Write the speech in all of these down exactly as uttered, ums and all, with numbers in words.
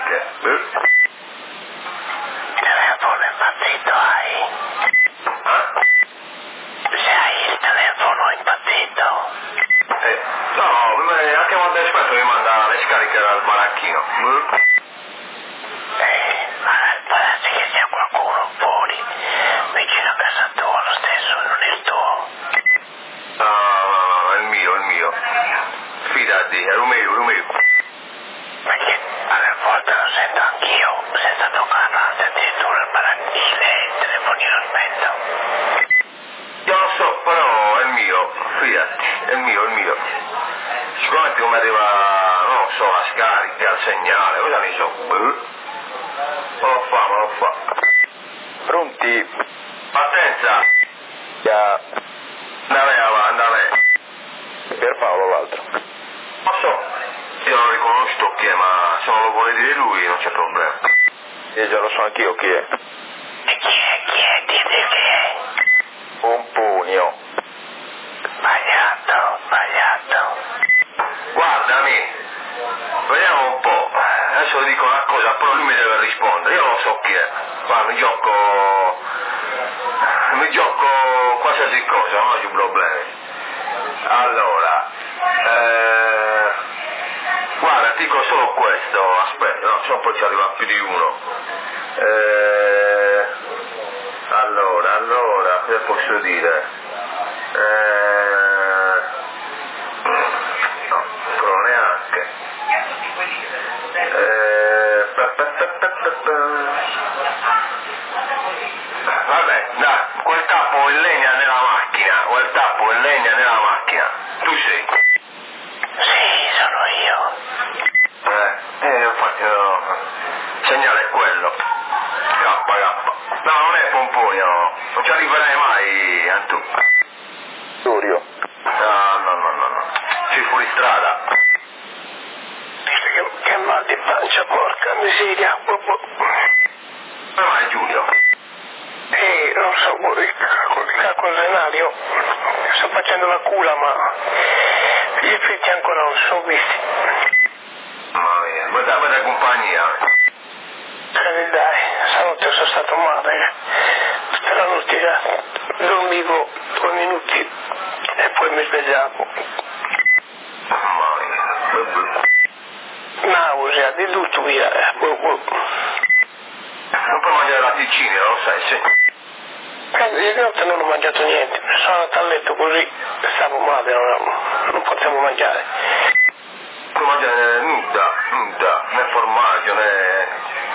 neanche. Eh? Telefono impazzito hai? Eh? Se hai il telefono impazzito? Eh, no, anche quando aspetto mi manda le scariche dal baracchino. Eh? Eh, ma può darsi che sia qualcuno fuori, vicino a casa tua lo stesso, non è il tuo. No, no, no, è il mio, è il mio. Fidati, è il mio, è il mio. Perché alle volte lo sento anch'io, senza toccarlo, anzi addirittura il baracchile e il telefonino spento. Io lo so, però è il mio, fidati, è il mio, è il mio. Sicuramente come arriva, non lo so, la scarica, il segnale, cosa ne so. Eh? Non lo fa, non lo fa. Pronti? Partenza! Ya. Andare avanti, andare. Pierpaolo l'altro. Lo so, io non riconosco chi è, ma se non lo vuole dire lui non c'è problema. Io già lo so anch'io chi è. E chi è, chi è, dite chi è? Pomponio. Sbagliato, sbagliato. Guardami, vediamo un po'. Adesso dico una cosa, però lui mi deve rispondere. Io non so chi è. Guarda, mi gioco... Mi gioco qualsiasi cosa, non ho più problemi. Allora, eh... guarda, ti dico solo questo, aspetta, no, se no poi ci arriva più di uno. Eh... Allora, allora, cosa posso dire? Eh... No, però neanche. Eh... pa, pa, pa, pa, pa, pa. Vabbè, dai, quel tappo in legna nella macchina, quel tappo in legna nella macchina. Tu sei? Sì, sono io. Eh, eh, infatti no. Segnale è quello. K, K. No, non è Pomponio, non ci arriverai mai, Antù. Turio. No, no, no, no, no. Sei fuori strada. Che, che mal di pancia, porca miseria. Come mai Giulio? E non so, il calcolo renario, sto facendo la cura, ma gli effetti ancora non sono visti. Mamma mia, ma dammi da compagnia. Eh, dai, stanotte sono stato male, tutta la notte dormivo due minuti e poi mi svegliavo. Mamma mia. Nausea, di tutto via. Non puoi mangiare latticini, lo sai, sì. Ieri notte non ho mangiato niente, sono andato a letto così, stavo male, non, non potevo mangiare. Non mangiare nuda, nuda, né formaggio, né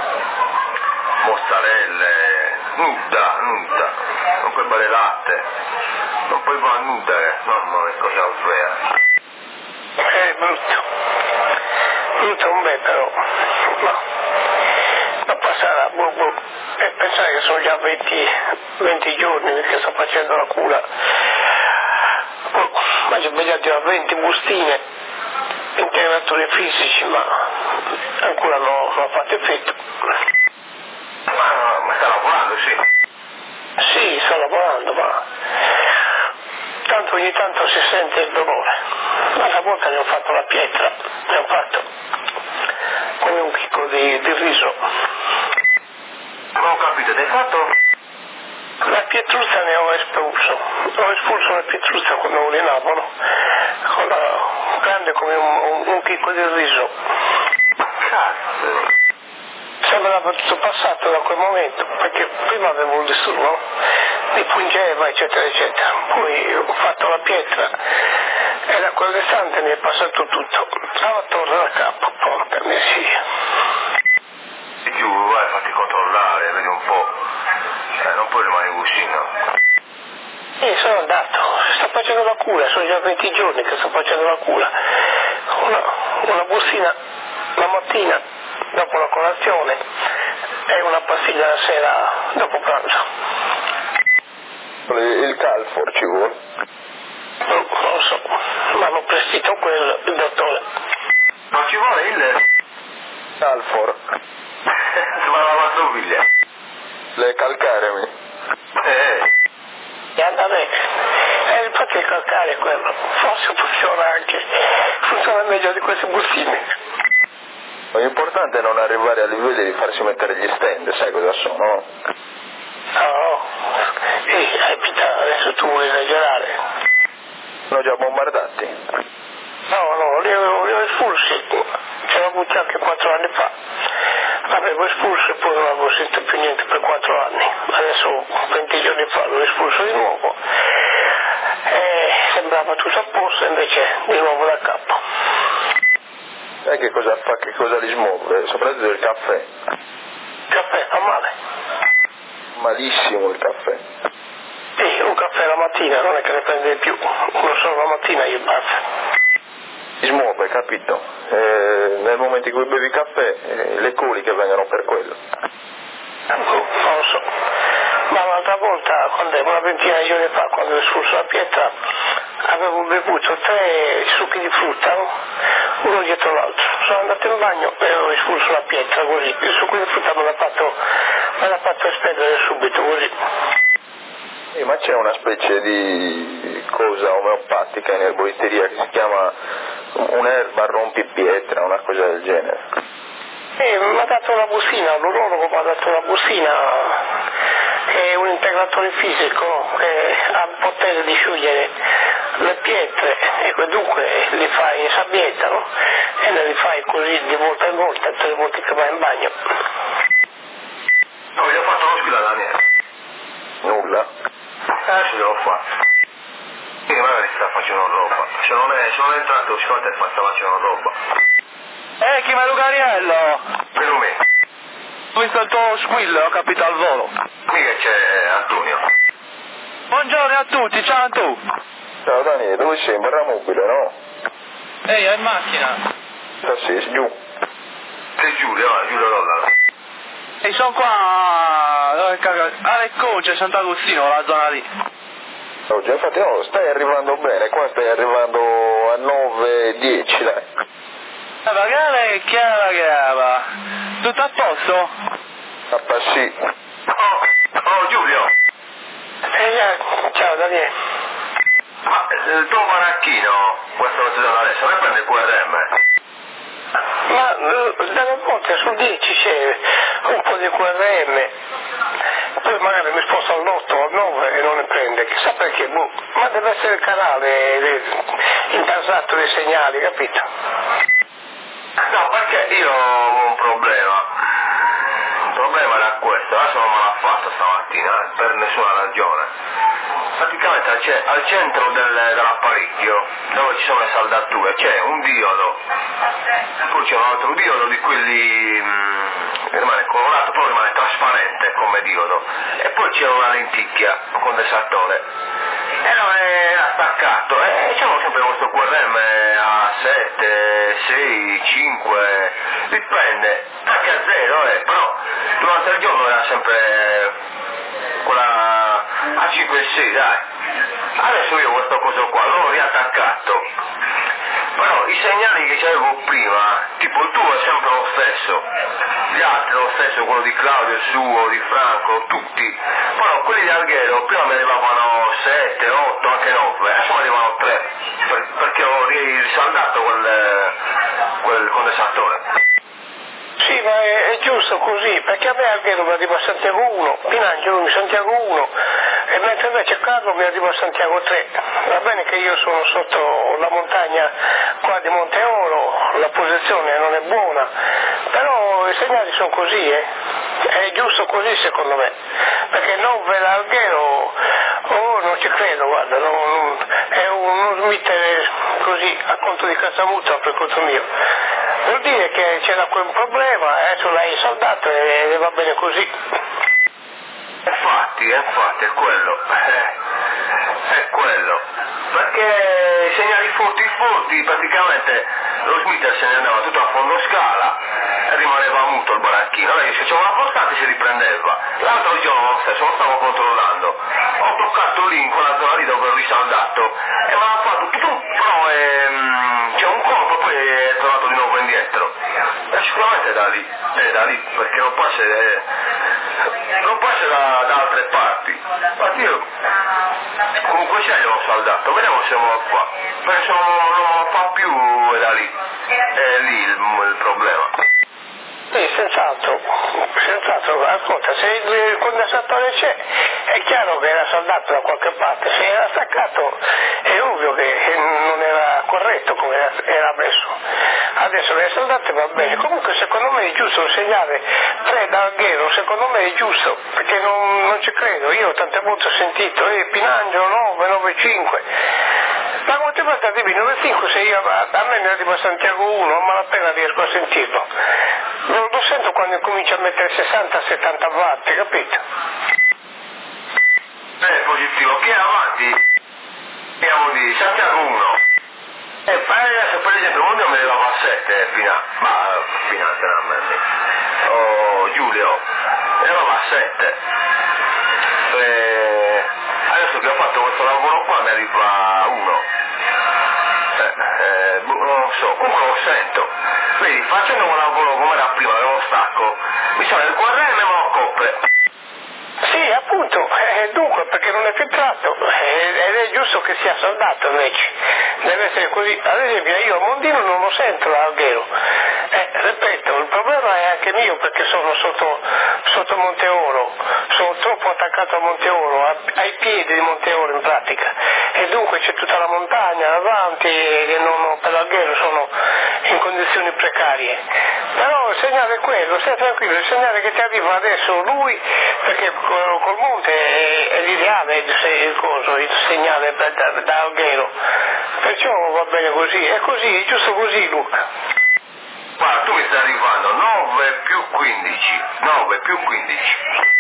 mozzarelle, nuda, nuda. Non puoi bere latte, non puoi fare nuda, eh. Mamma mia, cosa vera. È brutto, brutto un bel però, no, non passerà, boh, boh. E pensare che sono già venti, venti giorni che sto facendo la cura, oh, ma ci ho svegliato venti bustine, integratori fisici, ma ancora non, non ho fatto effetto. Ma, ma sta lavorando, sì. Sì, sto lavorando, ma tanto ogni tanto si sente il dolore. L'altra volta ne ho fatto la pietra, ne ho fatto come un chicco di, di riso. Non ho capito, ti hai fatto? La pietruzza ne ho espulso, ho espulso la pietruzza quando urinavo, con la, grande come un, un, un chicco di riso. Cazzo. Sembrava tutto passato da quel momento, perché prima avevo il disturbo, mi pungeva eccetera eccetera, poi ho fatto la pietra e da quell'istante mi è passato tutto, stava torna da capo, porca miseria. Giù, vai, fatti controllare, vedi un po'. Eh, non puoi rimanere così, no? E sono andato, sto facendo la cura, sono già venti giorni che sto facendo la cura. Una, una bustina la mattina dopo la colazione e una pastiglia la sera dopo pranzo. Il Calfor ci vuole? Non, non lo so, mi hanno prestito quello, il dottore. Non ci vuole il... Calfor. Ma la lavastoviglie. Le calcaremi. Eh. E andava bene. E infatti il calcare quello, forse funziona anche, funziona meglio di queste bustine. L'importante è non arrivare a livelli di farsi mettere gli stand, sai cosa sono? No, no. Ehi, aspetta, adesso tu vuoi esagerare. Sono già bombardati. No, no, li ho, li ho espulsi. Ce l'ho avuti anche quattro anni fa. L'avevo espulso e poi non avevo sentito più niente per quattro anni. Adesso venti giorni fa l'ho espulso di nuovo. E sembrava tutto a posto, invece di nuovo da capo. Sai che cosa fa, che cosa li smuove? Soprattutto il caffè. Il caffè fa male. Malissimo il caffè. Sì, un caffè la mattina, non è che ne prende di più. Uno solo la mattina io basta. Ti smuove, capito? Eh, nel momento in cui bevi caffè, eh, le coliche vengono per quello. Non lo so. Ma l'altra volta, quando, una ventina di giorni fa, quando ho espulso la pietra, avevo bevuto tre succhi di frutta, no? Uno dietro l'altro. Sono andato in bagno e ho espulso la pietra così. Il succo di frutta me l'ha fatto, me l'ha fatto espellere subito così. Eh, ma c'è una specie di cosa omeopatica in erboristeria che si chiama un'erba rompipietra, una cosa del genere. Eh, mi ha dato una bustina, l'urologo mi ha dato una bustina, è un integratore fisico che ha il potere di sciogliere le pietre e dunque li fai in sabbietta, no? E ne li fai così di volta in volta, tutte le volte che vai in bagno. No, gli ho fatto lo squilla Daniele. Nulla? Adesso gliel'ho fatto. Quindi magari sta facendo roba. Se non è, se non è entrato Scott e sta facendo roba. Eh, chi è Lucariello? Per me. Ho visto il tuo squillo, ho capito al volo. Qui che c'è Antonio. Buongiorno a tutti, ciao tu. Ciao Daniele, dove sei? In barra mobile, no? Ehi, è in macchina. Ah sì, giù. Sei Giulio, va, Giulio Dollaro. E sono qua, dove cacchio? A Leccoce, Sant'Agostino, la zona lì. Oggi, infatti no, stai arrivando bene, qua stai arrivando a nove dieci, dai. La pagare è chiara chiara. Tutto a posto? A passi. Oh, oh Giulio. Eh, ciao Daniele. Ma eh, il tuo baracchino, questo lo giorno adesso, ne prende il Q R M? Ma eh, dalle volte sul dieci c'è un po' di Q R M, poi magari mi sposto all'otto o al nove e non ne prende, chissà perché, boh. Ma deve essere il canale eh, intasato dei segnali, capito? No, perché io ho un problema. Il problema era questo, adesso non me l'ha fatto stamattina, eh, per nessuna ragione. Praticamente al, ce- al centro del, dell'apparecchio, dove ci sono le saldature, c'è un diodo, poi c'è un altro diodo di quelli mh, che rimane colorato, poi rimane trasparente come diodo, e poi c'è una lenticchia, un condensatore, e non è attaccato, e diciamo sempre questo Q R M a sette, sei, cinque, dipende, anche a zero, eh, però durante il giorno era sempre quella a cinque e sei, dai. Adesso io questo coso qua l'ho riattaccato, però i segnali che c'avevo prima, tipo il tuo è sempre lo stesso, gli altri lo stesso, quello di Claudio, il suo, di Franco, tutti, però quelli di Alghero prima mi arrivavano sette, otto, anche nove, adesso mi arrivano tre, per, perché ho risaldato quel, quel condensatore. Sì, ma è, è giusto così, perché a me Alghero mi arriva a Santiago uno, Pinangelo mi Santiago uno, e mentre invece Carlo mi arriva a Santiago tre. Va bene che io sono sotto la montagna qua di Monte Oro, la posizione non è buona, però i segnali sono così, eh. È giusto così secondo me, perché non ve l'Alghero, oh non ci credo, guarda, non, non, è uno smittere così a conto di Casamuta per conto mio. Vuol dire che c'era quel problema, adesso l'hai saldato e va bene così. Infatti, infatti, è quello, eh, è quello, perché i segnali forti forti, praticamente lo Smith se ne andava tutto a fondo scala e rimaneva muto il baracchino, allora se c'era una portata si riprendeva, l'altro giorno lo stesso, lo stavo controllando, ho toccato lì in quella zona lì dove ho risaldato e mi ha fatto tutto, però ehm, c'è un colpo e poi è tornato di nuovo indietro, e sicuramente è da lì, è da lì, perché non può essere, non può essere da, da altre parti. Infatti io comunque c'è l'ho saldato, vediamo se lo fa, perché se non, non lo fa più è da lì, è lì il, il problema. Sì, senz'altro, senz'altro, ascolta, se il condensatore c'è, è chiaro che era saldato da qualche parte, se era staccato è ovvio che non era corretto come era messo. Adesso le saldate va bene, comunque secondo me è giusto il segnale tre da Alghero, secondo me è giusto, perché non, non ci credo, io tante volte ho sentito, eh, Pinangelo nove, nove cinque, ma come ti basta di nove cinque se io a, a me mi arriva Santiago uno, ma appena riesco a sentirlo. Lo, lo sento quando comincia a mettere sessanta settanta watt, capito? Beh, positivo, che avanti, andiamo di Santiago uno. E adesso per esempio quando mi arrivava a sette fino a, ma fino a tre oh Giulio, mi arrivava a sette. E adesso che ho fatto questo lavoro qua mi arriva a uno. Eh, eh, non so, comunque lo sento. Vedi, facendo un lavoro come era prima, dello stacco, mi sale il Q R M ma lo copre. Sì, appunto, eh, dunque, perché non è filtrato, eh, ed è giusto che sia saldato invece, deve essere così. Ad esempio io a Mondino non lo sento l'Alghero, eh, ripeto, il problema è anche mio perché sono sotto, sotto Monte Oro, sono troppo attaccato a Monte Oro, a, ai piedi di Monte Oro in pratica, e dunque c'è tutta la montagna davanti e non, per l'Alghero sono in condizioni precarie. Però il segnale è quello, stai tranquillo, il segnale che ti arriva adesso lui, perché col monte è, è l'ideale il, coso, il segnale da, da, da Alghero, perciò va bene così, è così, è giusto così Luca. Guarda, tu mi stai arrivando nove più quindici, nove più quindici.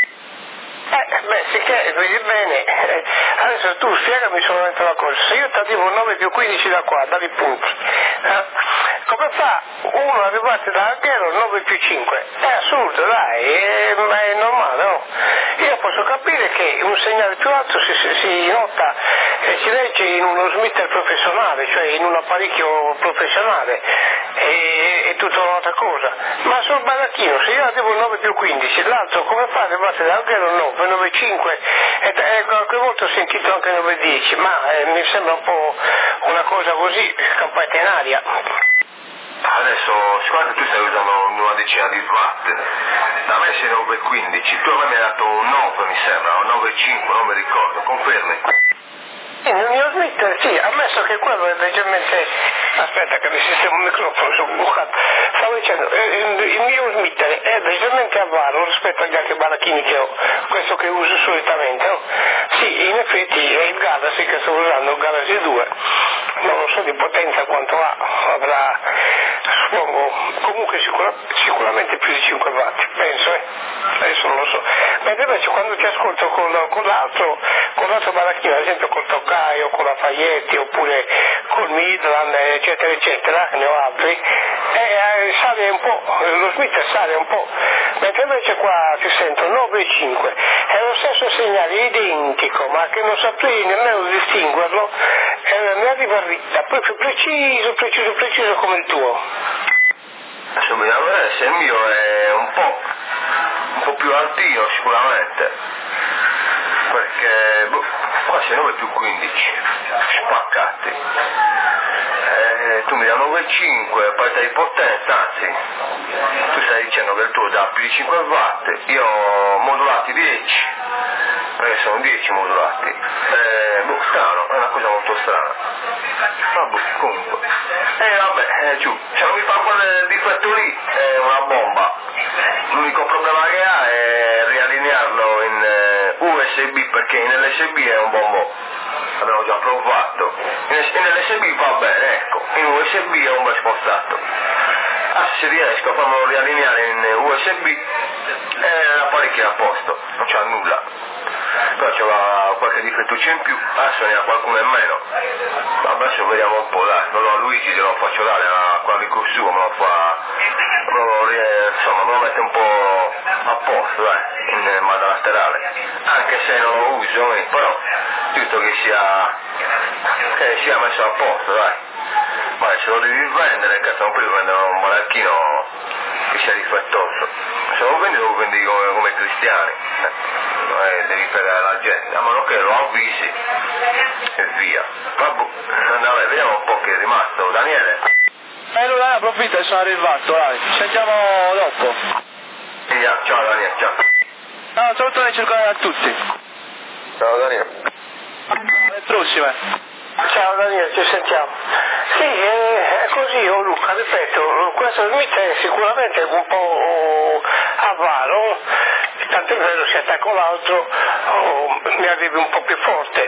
Eh, beh, sicché, vedi bene, eh, adesso tu spiegami solamente una cosa, se io ti arrivo nove più quindici da qua, dai punti, eh, come fa uno arrivato da Alghero nove più cinque? È assurdo, dai, è, ma è normale, no? Io posso capire che un segnale più alto si, si, si nota e si legge in uno smitter professionale, cioè in un apparecchio professionale, e, e tutta un'altra cosa, ma sul baracchino, se io arrivo nove più quindici, l'altro come fa arrivate da Alghero nove, nove cinque, e, e qualche volta ho sentito anche nove dieci, ma eh, mi sembra un po' una cosa così, campata in aria. Adesso, sicuramente tu stai usando una decina di watt, da me sei nove quindici, tu a me mi hai dato un nove mi sembra, un nove cinque, non mi ricordo, confermi? Il mio smitter, sì, ammesso che quello è leggermente, aspetta che mi sistemo un microfono, sono bucato, stavo dicendo, il, il mio smitter è leggermente a varo rispetto agli altri baracchini che ho, questo che uso solitamente, no? Sì, in effetti è il Galaxy che sto usando, il Galaxy due, non lo so di potenza quanto ha, avrà, suppongo, comunque sicura, sicuramente più di cinque watt, penso, eh, adesso non lo so, mentre invece quando ti ascolto con, con l'altro, con l'altro baracchino, ad esempio col Tokai o con la Faietti oppure col Midland eccetera eccetera, ne ho altri, e eh, sale un po', lo smitter sale un po', mentre invece qua ti sento nove e cinque, è lo stesso segnale identico, ma che non saprei nemmeno distinguerlo, eh, mi arriva dritta, proprio preciso, preciso, preciso come il tuo. Adesso bisogna vedere se il mio è un po', un po' più altino sicuramente, perché boh, qua sei nove più quindici, spaccati, eh, tu mi dai nove virgola cinque, parità di potenza, anzi, tu stai dicendo che il tuo dà più di cinque watt, io ho modulati dieci, perché sono dieci modulati, eh, boh, strano, è una cosa molto strana, vabbè, comunque, e eh, vabbè, eh, giù, se non mi fa quel difetto lì, è una bomba, l'unico problema che ha è riallinearlo in eh, U S B, perché in L S B è un bombo, abbiamo già provato, in, in L S B va bene, ecco, in U S B è un bel spostato, ah, se riesco a farlo riallineare in U S B, eh, l'apparecchio è a posto, non c'ha nulla. Però c'era qualche difettuccio in più, adesso ne ha qualcuno in meno, vabbè adesso vediamo un po', dai, non lo a Luigi glielo faccio dare a quell'amico suo, me lo fa, me lo, insomma me lo mette un po' a posto, dai, in modo laterale, anche se non lo uso, eh, però giusto che sia, che sia messo a posto, dai, ma se lo devi vendere, cazzo non puoi vendere un baracchino che sia difettoso, se lo vendi lo vendi come, come cristiani, eh. Eh, devi fregare la gente, a meno che lo avvisi e via. Vabbè, vediamo un po' che è rimasto. Daniele? E allora ne approfitto e sono arrivato, dai. Ci sentiamo dopo. Via, ciao Daniele, ciao. No, salutone circolare a tutti. Ciao Daniele. Alle prossime. Ciao Daniele, ci sentiamo. Sì, è così, oh Luca, ripeto, questo mite è sicuramente un po' avaro, tanto è vero si attacca l'altro, oh, mi arrivi un po' più forte.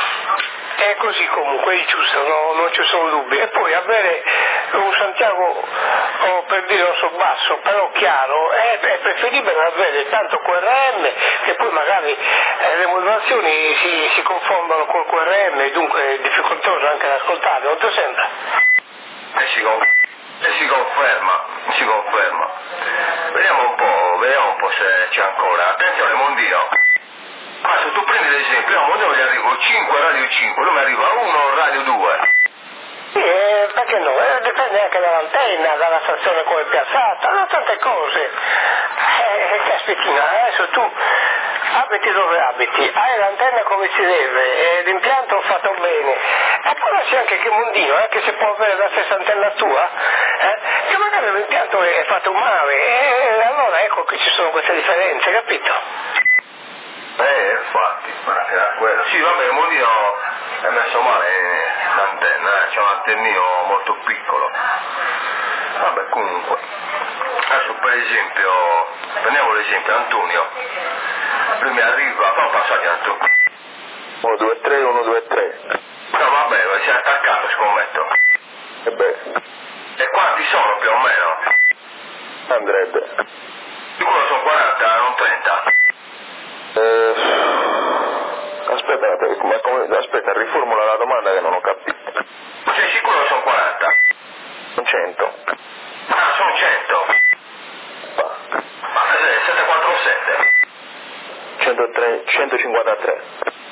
È così comunque, è giusto, no? Non ci sono dubbi. E poi avere un Santiago, oh, per dire osso basso, però chiaro, è, è preferibile avere tanto Q R M che poi magari eh, le modulazioni si, si confondono col Q R M, dunque è difficoltoso anche da ascoltare, non ti sembra? E si, con... e si conferma, si conferma. Vediamo un po', vediamo un po' se c'è ancora. Attenzione Mondino. Ma se tu prendi l'esempio, a Mondino gli arrivo cinque radio cinque, lui mi arriva a uno radio due. Sì, eh, perché no? Eh, dipende anche dall'antenna, dalla stazione come è piazzata, da tante cose. Eh, caspitina, adesso tu abiti dove abiti, hai l'antenna come si deve, e l'impianto fatto bene. E può darsi anche che Mondino, anche se può avere la stessa antenna tua, eh, che magari l'impianto è fatto male, e allora ecco che ci sono queste differenze, capito? Eh, infatti, ma era quello. Sì, vabbè, il Mondino è messo male l'antenna, eh, c'è un antennino molto piccolo. Vabbè, comunque. Adesso per esempio, prendiamo l'esempio Antonio. Lui mi arriva, fa un passaggio Antonio. uno due tre, uno due tre. No, vabbè, si è attaccato, scommetto. E beh, E quanti sono più o meno? andrebbe. Sicuro sono quaranta, non trenta. Eh, aspetta, ma come, aspetta, riformula la domanda che non ho capito. Sei sicuro sono quaranta? Sono cento. Ah, sono cento. Va. Ma è settecentoquarantasette. centotre, centocinquantatré.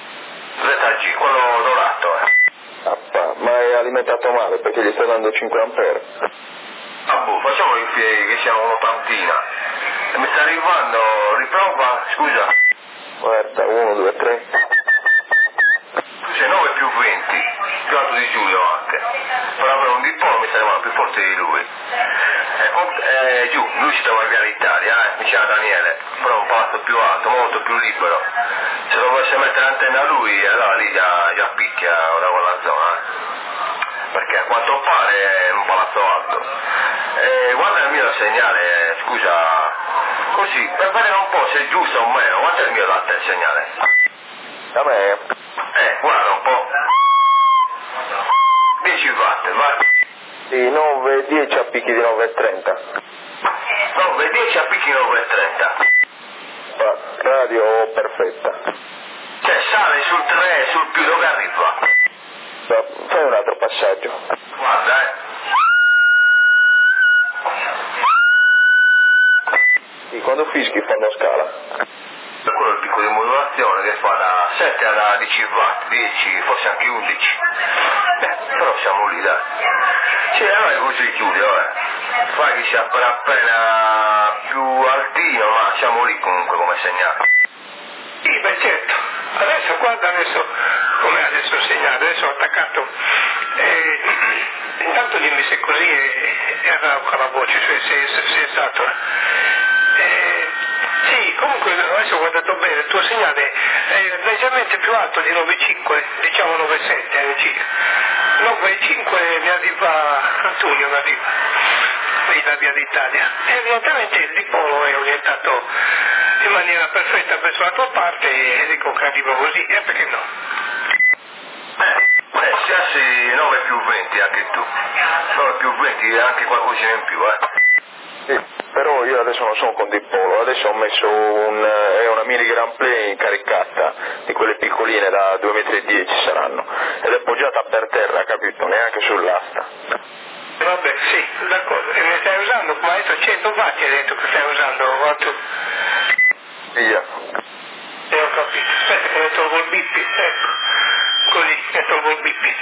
Z G, quello dorato, eh. Ah, va. Ma è alimentato male perché gli sta dando cinque ampere. Ah, boh, facciamo i piedi che siamo un'ottantina. E mi sta arrivando, riprova, scusa. Guarda, uno due tre. Tu sei nove più venti, più alto di Giulio anche. Per avere un dipolo mi sta arrivando più forte di lui. E, eh, giù, lui si trova in via l'Italia, eh, mi chiama Daniele, però è un palazzo più alto, molto più libero. Se dovesse mettere l'antenna a lui, allora lì già, già picchia da quella zona, eh. Perché a quanto pare è un palazzo alto. E guarda il mio segnale, scusa, così, per vedere un po' se è giusto o meno, guarda il mio latte il segnale. A me? Eh, guarda un po'. dieci watt, vai. Sì, nove, dieci a picchi di nove e trenta. nove, dieci a picchi nove e trenta. Va, radio perfetta. Cioè sale sul tre, sul più, dove arriva? Va, fai un altro passaggio. Guarda, eh. Sì, quando fischi fanno scala. Per quello il picco di modulazione che fa da sette a dieci watt, dieci, forse anche undici. Eh, però siamo lì, dai. Sì, allora è così Giulio, eh. Fai che sia appena appena più altino, ma siamo lì comunque come segnale. Sì, beh certo. Adesso guarda adesso come adesso il segnale, adesso ho attaccato. Eh, intanto dimmi se così è, è rauca la voce, cioè se, se, se è stato. Eh, sì, comunque adesso ho guardato bene, il tuo segnale è leggermente più alto di nove virgola cinque, diciamo nove virgola sette circa. nove virgola cinque mi arriva Antonio, mi arriva, lì da via d'Italia. E evidentemente il dipolo è orientato in maniera perfetta verso la tua parte e dico che arriva così, e perché no? Eh, eh siassi nove più venti anche tu. nove più venti anche qualcosina in più, eh. Sì, però io adesso non sono con dipolo, adesso ho messo un, è una mini Grand Play incaricata, di quelle piccoline da due virgola dieci metri saranno, ed è poggiata per terra, capito? Neanche sull'asta. Vabbè, sì, d'accordo. E ne stai usando, come hai detto, cento watt hai detto che stai usando, quanto? Via. E ho capito. Aspetta che ne tolgo il bippi, ecco. Così, ne tolgo il bippi.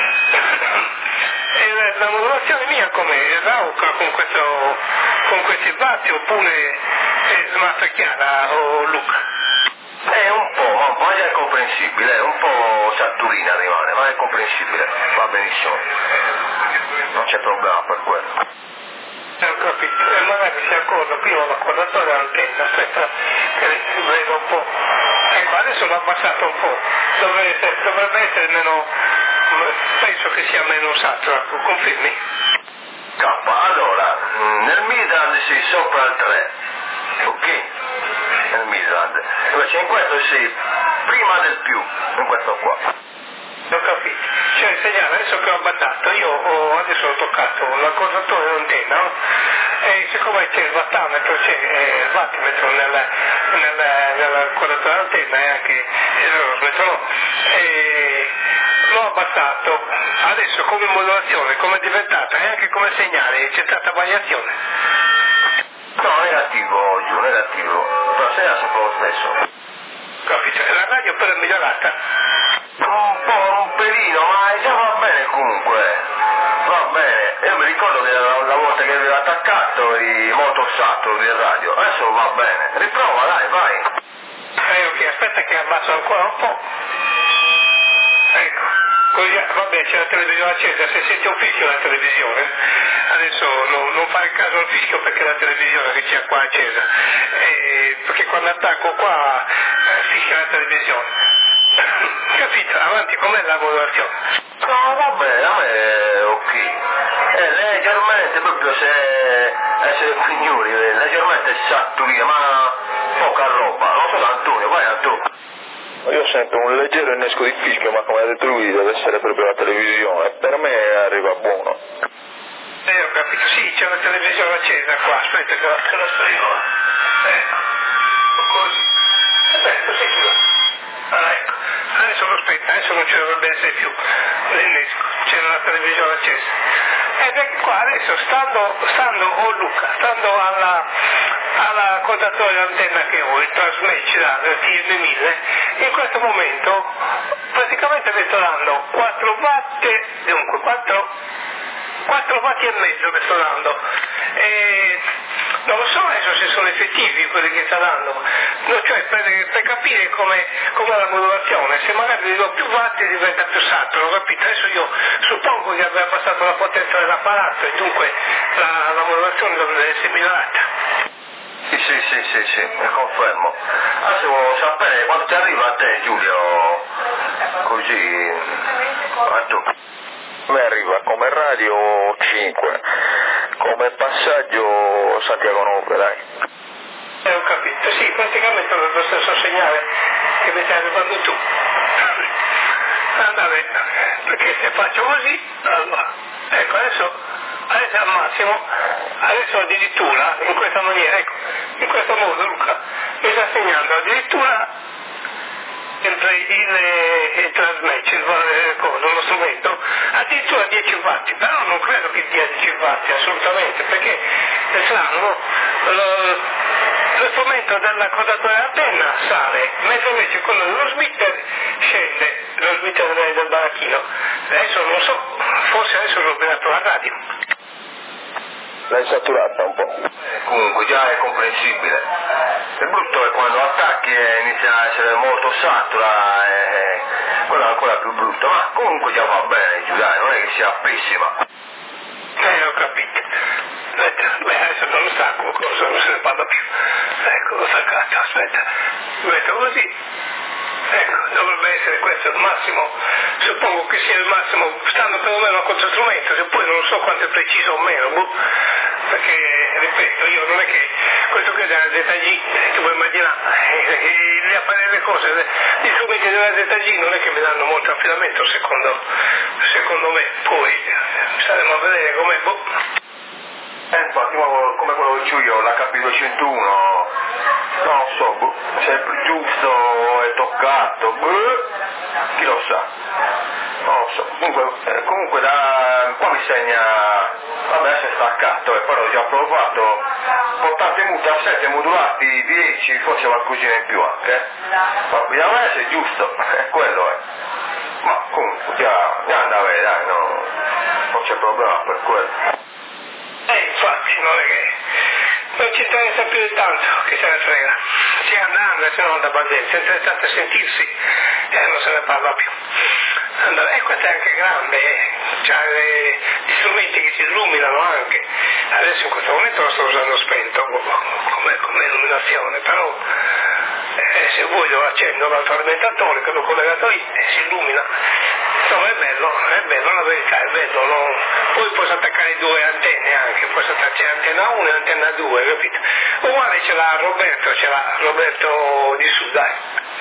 E la, la modulazione mia com'è? Rauca con questo, con questi watt oppure è smassa chiara o Luca? È un po', ma un po' è comprensibile, è un po' satturina rimane, ma è comprensibile, va benissimo. non c'è problema per quello. Ho capito, e magari si accorda prima l'accordatore all'antenna, aspetta che vedo un po'. Ecco, adesso l'ho abbassato un po', dovrebbe, dovrebbe essere meno, penso che sia meno saturo, confermi? K, allora, nel Midland sì, sopra il tre, ok? Nel Midland, invece in questo sì, prima del più, in questo qua. Ho capito, cioè il segnale adesso che ho abbassato, io ho, adesso ho toccato l'accordatore dell'antenna, no? E siccome c'è il wattametro, c'è eh, il wattimetro nel, nel, nell'accordatore dell'antenna e anche il rosmetro, no? E l'ho abbassato, adesso come modulazione, come è diventata e anche come segnale, c'è stata variazione? No, negativo, giù, negativo, però il segnale è sempre lo stesso. Capito, la radio però è migliorata? Un po', un pelino, ma già va bene comunque, va bene. Io mi ricordo che la, la volta che avevo attaccato i motosatto del radio, adesso va bene. Riprova, dai, vai. Eh, ok, aspetta che abbasso ancora un po'. Ecco, così, vabbè, c'è la televisione accesa, se senti un fischio la televisione, adesso no, non fare caso al fischio perché è la televisione che c'è qua accesa, e, perché quando attacco qua eh, fischia la televisione. Capito? Avanti, com'è la modulazione? No, va bene, a me è ok. È leggermente, proprio se essere signori, leggermente satturina, ma poca roba. Non so da Antonio, vai Antonio. Io sento un leggero innesco di fischio, ma come ha detto lui deve essere proprio la televisione. Per me arriva buono. Eh, ho capito, sì, c'è la televisione accesa qua, aspetta che la, che la spiego. Ecco, così. Aspetta, sei chiuso. Ah, ecco. Adesso lo aspetta, adesso non ci dovrebbe essere più l'innesco, c'era la televisione accesa. Ed ecco qua, adesso stando, stando oh Luca, stando alla, alla codatore d'antenna che ho, il Transmatch da T M mille, in questo momento praticamente mi sto dando quattro watt, dunque quattro, quattro watt e mezzo che sto dando. E non lo so adesso se sono effettivi quelli che sta dando, no, cioè per, per capire come è la modulazione, se magari gli do più watt diventa più saturo, capito? Adesso io suppongo di aver abbassato la potenza dell'apparato e dunque la, la modulazione dovrebbe essere migliorata. Sì, sì, sì, sì, sì, mi confermo. Adesso volevo sapere quanto ti arriva a te Giulio, così, a tu. A me arriva come radio cinque, come passaggio Santiago nove, dai. Eh, ho capito, sì, praticamente lo stesso segnale che mi stai arrivando tu. Andate, perché se faccio così, allora, ecco adesso, adesso al massimo, adesso addirittura, in questa maniera, ecco, in questo modo Luca mi sta segnando addirittura il, il, il Transmatch, il, il coso, lo strumento, addirittura dieci watt, però non credo che dia dieci watt assolutamente, perché è strano, no? Lo, lo strumento della codatore d'antenna sale, mentre invece quello dello smitter scende, lo smitter del, del baracchino. Adesso non so, forse adesso l'ho ordinato la radio. L'hai saturata un po'. Eh, comunque già è comprensibile. Il brutto è quando attacchi e inizia a essere molto satura, e quello è ancora più brutto, ma comunque già va bene, Giuliano, non è che sia pessima. Eh, ho capito. Aspetta, beh, adesso non lo stacco, cosa non se ne parla più. Ecco, l'ho staccato, aspetta, lo metto così. Ecco, dovrebbe essere questo il massimo, suppongo che sia il massimo, stando perlomeno a questo strumento, se poi non so quanto è preciso o meno, boh, perché, ripeto, io non è che questo qui è della Z G, tu puoi immaginare, eh, le, apparecchi, le cose, gli strumenti della Z G non è che mi danno molto affidamento secondo, secondo me, poi staremo a vedere com'è, boh. Eh, infatti, come quello che ho io, l'H P duecentuno, non lo so, boh, se è giusto, è toccato, boh, chi lo sa, non lo so. Comunque, eh, comunque da qua mi segna, vabbè, adesso è staccato, e poi l'ho già provato, portate mute a sette modulati dieci, forse qualcosina in più anche, eh. Ma vediamo se è giusto, è quello è. Ma comunque, già, già andava, dai, no, non c'è problema per quello. Eh, infatti, non è che non ci interessa più di tanto, che se ne frega. Si andando, se non da bazzetta, se interessante sentirsi, eh, non se ne parla più. andare, e questa è anche grande, eh. C'ha le, gli strumenti che si illuminano anche, adesso in questo momento lo sto usando spento come, come illuminazione, però eh, se vuoi lo accendo l'altro alimentatore che l'ho collegato lì e si illumina, insomma è bello, è bello, la verità è bello, no? Poi puoi attaccare due antenne anche, puoi attaccare antenna uno e antenna due, capito? Uguale ce l'ha Roberto, ce l'ha Roberto di Sud, dai.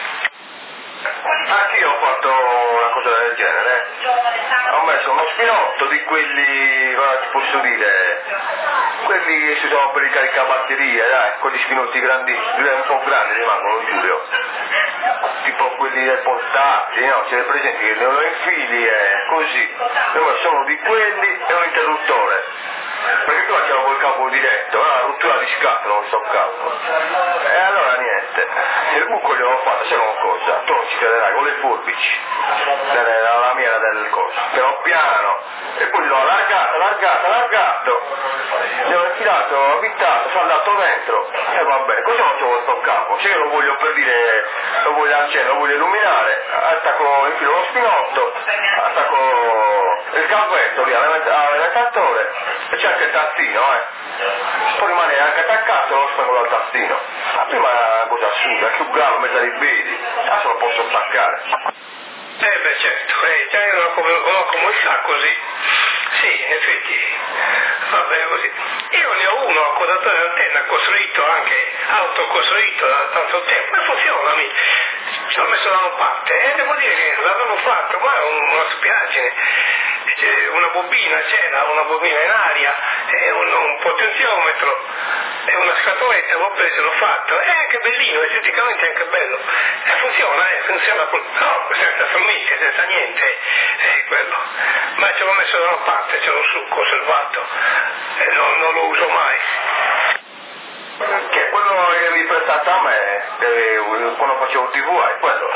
Anch'io ho fatto una cosa del genere, eh. Ho messo uno spinotto di quelli, guarda, ti posso dire, quelli che si usano per il caricabatterie, dai, quegli spinotti grandissimi, un po' grandi rimangono, Giulio, tipo quelli del portatile, no? C'è presente che lo infili e così, io ho messo uno di quelli e un interruttore, perché qua c'era col capo diretto, una rottura di scatola, non so capo, e allora niente, il buco gliel'ho fatto, sai una cosa, tu non ci crederai, con le forbici, della lamiera del coso, però piano, e poi l'ho allargato, allargato, allargato, gli ho infilato, ho avvittato, sono andato dentro, e vabbè, così non c'è questo capo, se io lo voglio per dire, lo voglio accendere, lo voglio illuminare, attacco, infilo lo spinotto, attacco il cavetto lì all'alimentatore, e c'è anche il tastino, eh, poi rimane anche attaccato, lo spengo dal tastino, ma prima era una cosa assurda, più grave, mezza di vedi, adesso lo posso staccare. Eh beh certo, eh, già è una, una comodità così, sì, in effetti, va bene così. Io ne ho uno accodatore d'antenna costruito anche, autocostruito da tanto tempo, e funziona, mi ci ho messo da una parte, e devo dire che l'avevo fatto, ma è una stupidaggine, c'è una bobina, c'era una bobina in aria, e un, un potenziometro, e una scatoletta, l'ho preso, l'ho fatto, è anche bellino, esteticamente è anche bello, e funziona, eh, funziona, no, senza strumenti, senza niente, è quello, ma ce l'ho messo da una parte, ce l'ho su, conservato, e non, non lo uso mai. Che quello che avevi prestato a me, che quando facevo T V I, quello?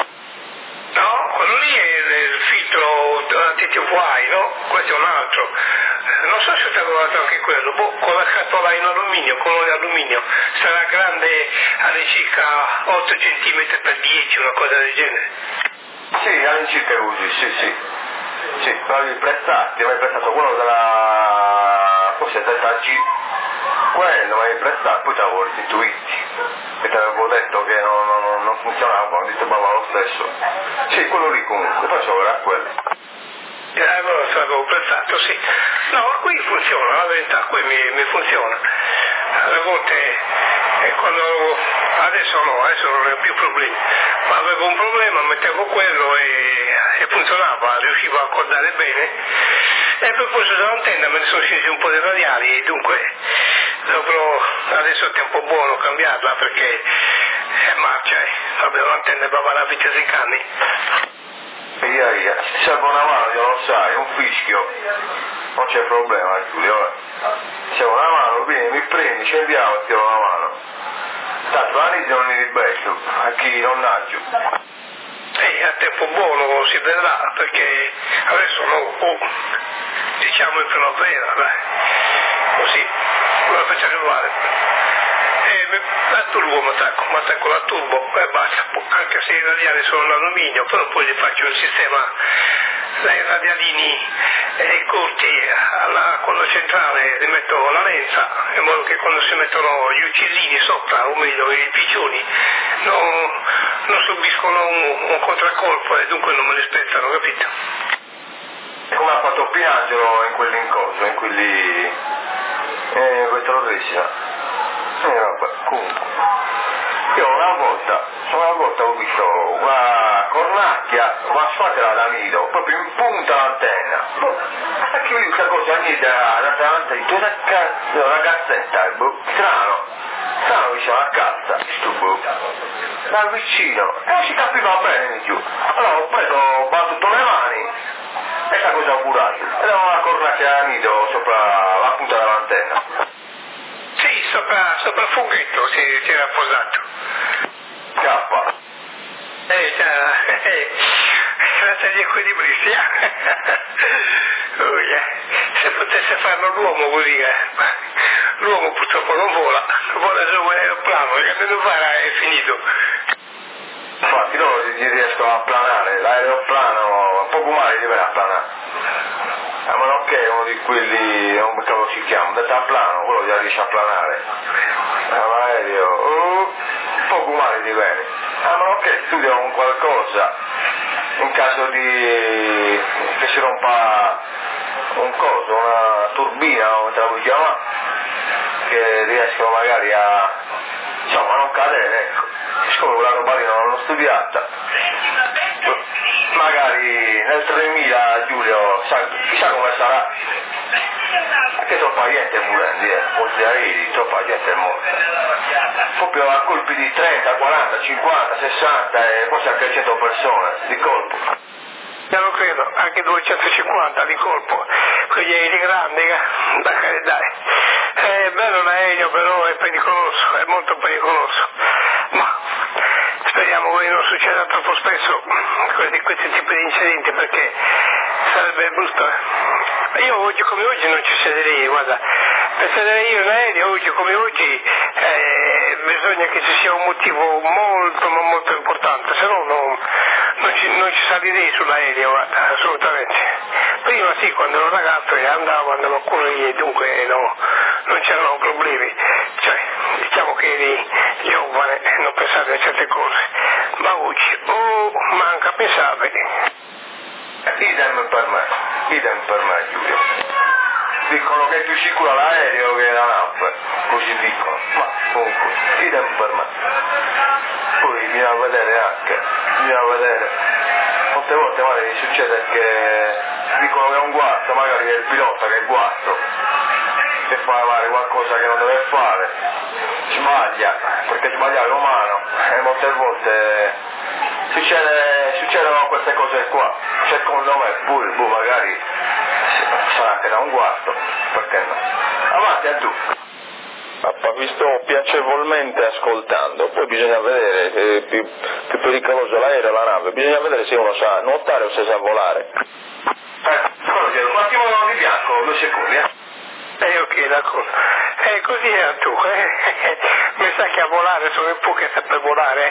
No, quello lì è il filtro T V I, no? Questo è un altro. Non so se ti avevo dato anche quello, boh, con la scatola in alluminio, colore alluminio, sarà grande all'incirca otto centimetri per dieci, una cosa del genere. Sì, all'incirca così, sì, sì. Sì, mi avevi prestato, mi avevi prestato quello della... forse testa G, quello mi avevi prestato, poi ti avevo restituiti, e ti avevo detto che non, non, non funzionava, ho detto ma va lo stesso. Sì, quello lì comunque, poi solo era quello. Eh, allora te l'avevo prestato, sì. No, qui funziona, la verità, qui mi, mi funziona. Alle volte, eh, quando, adesso no, adesso non ho più problemi, ma avevo un problema, mettevo quello e, e funzionava, riuscivo a accordare bene. E poi posto dell'antenna me ne sono scesi un po' di radiali, dunque dovrò, adesso è tempo buono cambiarla perché è marcia, eh. Vabbè, l'antenna va alla vita dei cani. Via, via, se serve una mano, io lo sai, un fischio, non c'è problema Giulio, se serve una mano, vieni, mi prendi, ci andiamo e ti do una mano. Tanto la nidi non li ribello, a chi non naggio. E a tempo buono si vedrà, perché adesso no, oh, diciamo in primavera, dai, così, lo faccio arrivare. E la turbo mi attacco, mi attacco la turbo e basta, anche se i radiali sono in alluminio, però poi gli faccio il sistema, dai radialini eh, corti alla, quello centrale, li metto la lenza, in modo che quando si mettono gli uccellini sopra, o meglio i piccioni, non, non subiscono un, un contraccolpo e dunque non me li spezzano, capito? Come ha fatto Piangelo in quelli in coso, in quelli... eh, vetrolresina. Eh vabbè, comunque. Io una volta, una volta ho visto una cornacchia, una sfatera da nido, proprio in punta l'antenna. Boh, anche io questa cosa niente da davanti, di una cazzo, una cazzetta, boh, strano, strano vicino alla cazza, sto boh. Da vicino, e non si capiva bene giù. Allora ho preso, ho battuto le mani, e sta cosa ho curato. Ed era una cornacchia da nido sopra la punta dell'antenna. Sì, sopra, sopra il funghetto si, si era posato. Cappa. Eh già, eh, grazie agli equilibristi, eh. Oh, yeah. Se potesse farlo l'uomo così, eh. L'uomo purtroppo non vola, vola solo un aeroplano, che devo fare è finito. Infatti loro gli riescono a planare, l'aeroplano, poco male gli viene a planare. A meno che uno di quelli, non mi cavolo si chiama, deltaplano, quello gli riesce a planare. L'aereo, uh, poco male gli viene. A meno che studiano un qualcosa, in caso di che si rompa un coso, una turbina, come te la vuoi chiamare, che riescono magari a, insomma, a non cadere, ecco. Siccome quella roba lì non l'ho studiata, magari nel tremila Giulio, sa, chissà come sarà, perché troppa gente è morendo, eh, molti aerei, troppa gente è morta, proprio a colpi di trenta, quaranta, cinquanta, sessanta e forse anche cento persone di colpo. Io lo credo, anche duecentocinquanta di colpo, quegli aerei grandi, da carità. È bello l'aereo, però è pericoloso, è molto pericoloso, ma speriamo che non succeda troppo spesso questi, questi tipi di incidenti, perché sarebbe brutto. Io oggi come oggi non ci sederei, guarda, per sedere io in aereo oggi come oggi eh, bisogna che ci sia un motivo molto ma molto importante, se no non, non, ci, non ci salirei sull'aereo, guarda, assolutamente. Prima sì, quando ero ragazzo andavo, andavo a correre e dunque no, non c'erano problemi, cioè diciamo che eri giovane e non pensavi a certe cose, ma oggi oh, manca pensare. Idem per me, idem per me Giulio. Dicono che è più sicuro l'aereo che la nave, così dicono, ma comunque, idem per me. Poi bisogna vedere anche, bisogna vedere, molte volte magari succede che dicono che è un guasto, magari è il pilota che è guasto, che fa fare qualcosa che non deve fare, sbaglia, perché sbagliare è umano, e molte volte succede, succedono queste cose qua. Secondo me pure, boh, magari sarà che da un guasto, perché no? Avanti a tu. Vi sto piacevolmente ascoltando, poi bisogna vedere se è più, più pericoloso l'aereo o la nave, bisogna vedere se uno sa nuotare o se sa volare. Eh, un attimo di bianco, due secondi, eh. Eh, ok, d'accordo. Eh, così è tu, eh. Mi sa che a volare sono il po' che sappia volare.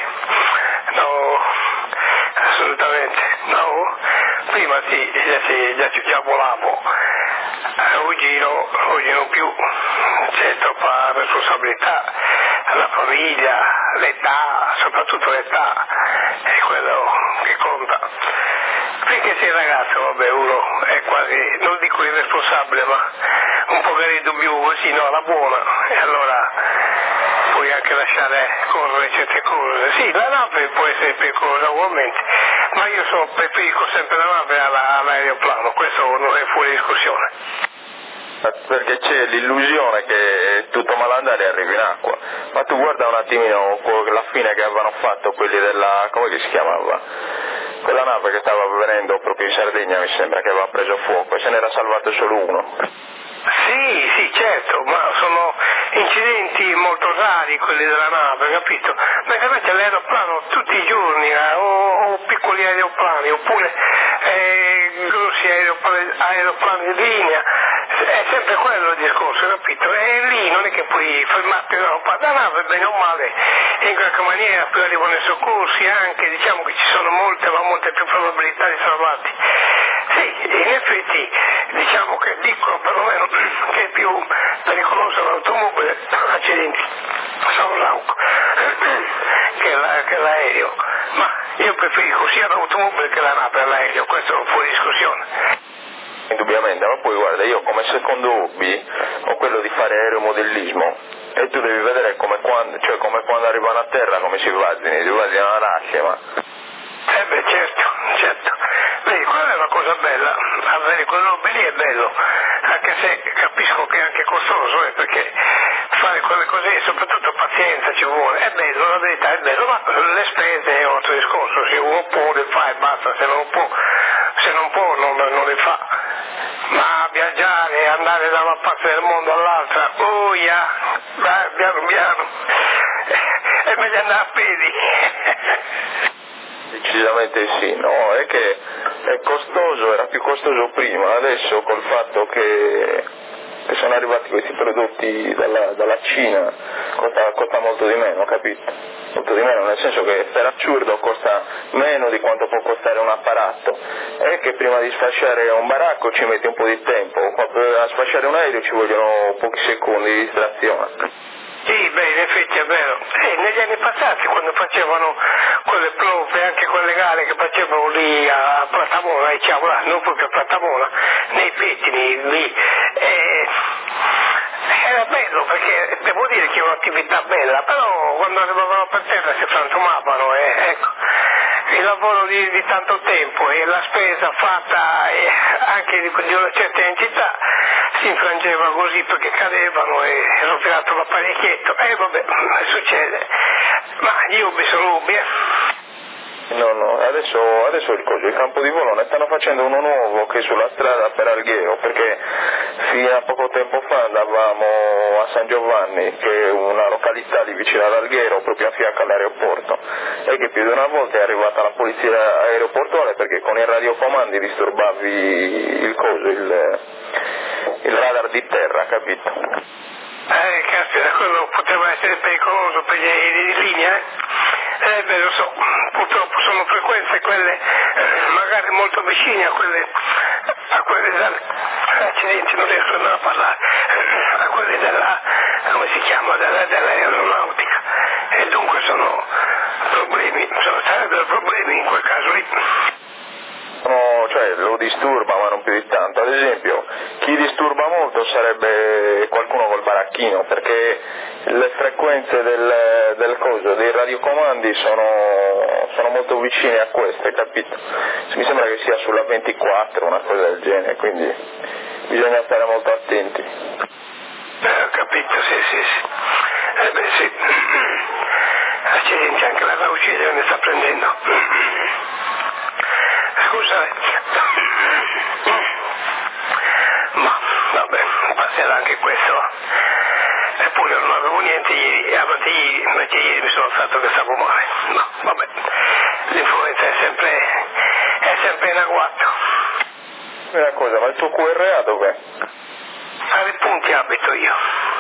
No, assolutamente, no. Prima sì, già, sì, già, già volavo. Eh, oggi no, oggi non più. C'è troppa responsabilità, la famiglia, l'età, soprattutto l'età, è quello che conta. Finché sei ragazzo, vabbè, uno è quasi, non dico irresponsabile, ma un po' gradito più così, no, alla buona, e allora puoi anche lasciare correre certe cose. Sì, la nave può essere pericolosa ugualmente, ma io so, preferisco sempre la nave alla, all'aeroplano, questo non è fuori discussione. Perché c'è l'illusione che tutto malandare arrivi in acqua, ma tu guarda un attimino la fine che avevano fatto quelli della, come si chiamava? Quella nave che stava venendo proprio in Sardegna, mi sembra, che aveva preso fuoco e se n'era salvato solo uno. Sì, sì, certo, ma sono incidenti molto rari quelli della nave, capito? Ma capite l'aeroplano tutti i giorni, eh, o, o piccoli aeroplani, oppure eh, grossi aeroplani, aeroplani di linea, è sempre quello il discorso, capito? E lì non è che puoi fermarti da una nave, bene o male, in qualche maniera più arrivano i soccorsi anche, diciamo che ci sono molte, ma molte più probabilità di salvarti. Sì, in effetti diciamo che dicono perlomeno che è più pericoloso l'automobile, accidenti, sono rauco, che, la, che l'aereo, ma io preferisco sia l'automobile che la nave all'aereo, questo non fuori discussione. Indubbiamente, ma poi guarda, io come secondo hobby ho quello di fare aeromodellismo e tu devi vedere come quando, cioè come quando arrivano a terra come si vazzini, si vazzino la lacrima. Eh beh, certo, certo. Vedi, quella è una cosa bella, avere quello lì è bello, anche se capisco che è anche costoso, eh, perché fare quelle cose, soprattutto pazienza ci vuole, è bello, la verità è bello, ma le spese è un altro discorso, se uno può le fa e basta, se non può, se non può non, non le fa. Ma viaggiare, andare da una parte del mondo all'altra, oh yeah, vai, piano piano, è meglio andare a piedi. Decisamente sì, no, è che è costoso, era più costoso prima, adesso col fatto che, che sono arrivati questi prodotti dalla, dalla Cina costa, costa molto di meno, capito? molto di meno, nel senso che per assurdo costa meno di quanto può costare un apparato, e che prima di sfasciare un baracco ci metti un po' di tempo, a sfasciare un aereo ci vogliono pochi secondi di distrazione. Sì, beh, in effetti è vero. Eh, negli anni passati, quando facevano quelle prove, anche quelle gare che facevano lì a Platamona, ai Ciaula, non proprio a Platamona, nei pettini lì, eh, era bello perché devo dire che è un'attività bella, però quando arrivavano per terra si frantumavano, eh, ecco. Il lavoro di, di tanto tempo e la spesa fatta eh, anche di, di una certa entità si infrangeva così perché cadevano e rovinato l'apparecchietto, e eh, vabbè, succede, ma gli ubi sono ubi, eh. No, no, adesso, adesso il, coso, il campo di volo ne stanno facendo uno nuovo che è sulla strada per Alghero, perché fino a poco tempo fa andavamo a San Giovanni, che è una località lì vicino ad Alghero, proprio a fianco all'aeroporto, e che più di una volta è arrivata la polizia aeroportuale perché con i radiocomandi disturbavi il coso, il, il radar di terra, capito? Eh, caspita, quello poteva essere pericoloso per gli aerei di linea, eh? Eh beh, lo so, purtroppo sono frequenze quelle magari molto vicine a quelle, a quelle della, accidenti, non riesco a parlare, a quelle della, come si chiama, della, dell'aeronautica, e dunque sono problemi, sono sarebbero problemi in quel caso lì. No, cioè lo disturba ma non più di tanto. Ad esempio, chi disturba molto sarebbe qualcuno col baracchino, perché le frequenze del, del coso, dei radiocomandi sono, sono molto vicine a queste, capito? Mi sembra che sia sulla ventiquattro, una cosa del genere, quindi bisogna stare molto attenti. Eh, ho capito, sì, sì, sì. Eh beh, sì. Accidenti, anche la raucide mi sta prendendo. Scusa, ma vabbè, passerà anche questo. Eppure non avevo niente ieri, avanti ieri, perché ieri mi sono fatto che stavo male. No, vabbè, l'influenza è sempre, è sempre in agguato. Una cosa, ma il tuo Q R A dov'è? A Ripunti abito io.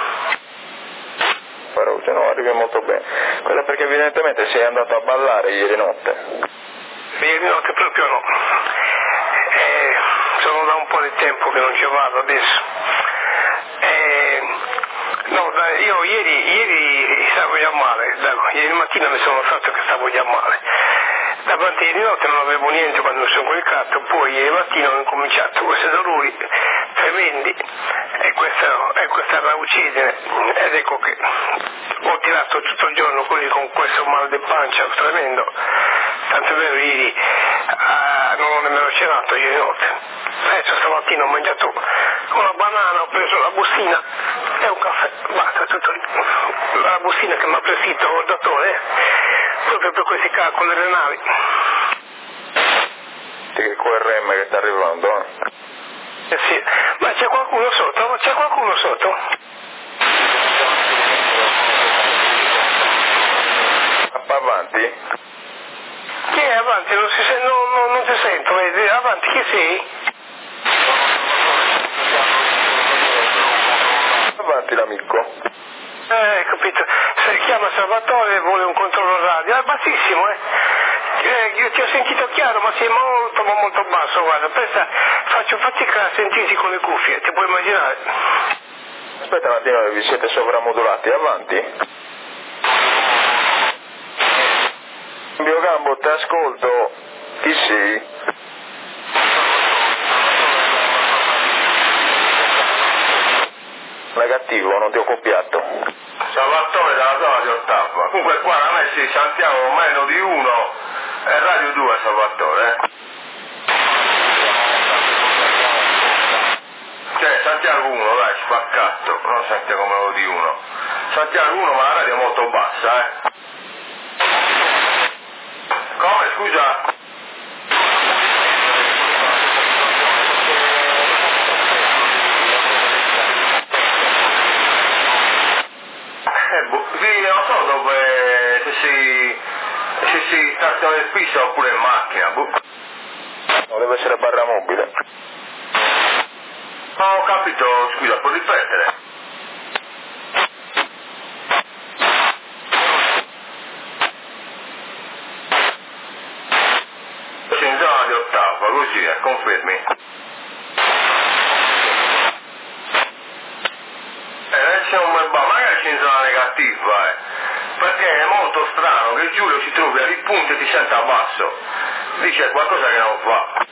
Però se no arrivi molto bene. Quello perché evidentemente sei andato a ballare ieri notte. Ieri notte proprio no, eh, sono da un po' di tempo che non ci vado adesso. Eh, no, da, io ieri, ieri stavo già male, da, ieri mattina mi sono fatto che stavo già male. Davanti ieri notte non avevo niente quando mi sono coricato, poi ieri mattina ho incominciato questi dolori tremendi e questa, e questa raucidine, ed ecco che ho tirato tutto il giorno così con questo mal di pancia tremendo. Tanto è vero, ieri uh, non ho nemmeno cenato ieri notte. Adesso stamattina ho mangiato una banana, ho preso la bustina e un caffè, basta, tutto lì. La bustina che mi ha prescritto il dottore, eh, proprio per questi calcoli renali. Sì, che Q R M che sta arrivando, eh? Eh sì, ma c'è qualcuno sotto? C'è qualcuno sotto? Avanti? Chi è avanti? Non, si sente, non, non, non ti sento, vedi? Avanti, chi sei? Avanti l'amico. Eh, capito. Se chiama Salvatore e vuole un controllo radio, è bassissimo, eh. eh. Io ti ho sentito chiaro, ma sei molto, ma molto basso, guarda. Pensa, faccio fatica a sentirti con le cuffie, ti puoi immaginare? Aspetta un attimo, vi siete sovramodulati, avanti. Gambo, ti ascolto. Chi sei? Negativo, non ti ho copiato. Salvatore dalla zona di Ottava. Comunque qua la messi Santiago meno di uno e Radio due Salvatore, eh? Cioè Santiago uno, dai, spaccato, non Santiago meno di uno. Santiago uno, ma la radio è molto bassa, eh? Come, scusa? Eh, boh, sì, non so dove, se si, se si staziona del piso oppure in macchina, boh. No, deve essere barra mobile. Non ho capito, scusa, puoi ripetere? così, eh, confermi? Eh, c'è un bel magari ci sono una negativa, eh. Perché è molto strano che Giulio si trovi a ripunto e ti senta basso. Dice qualcosa che non fa.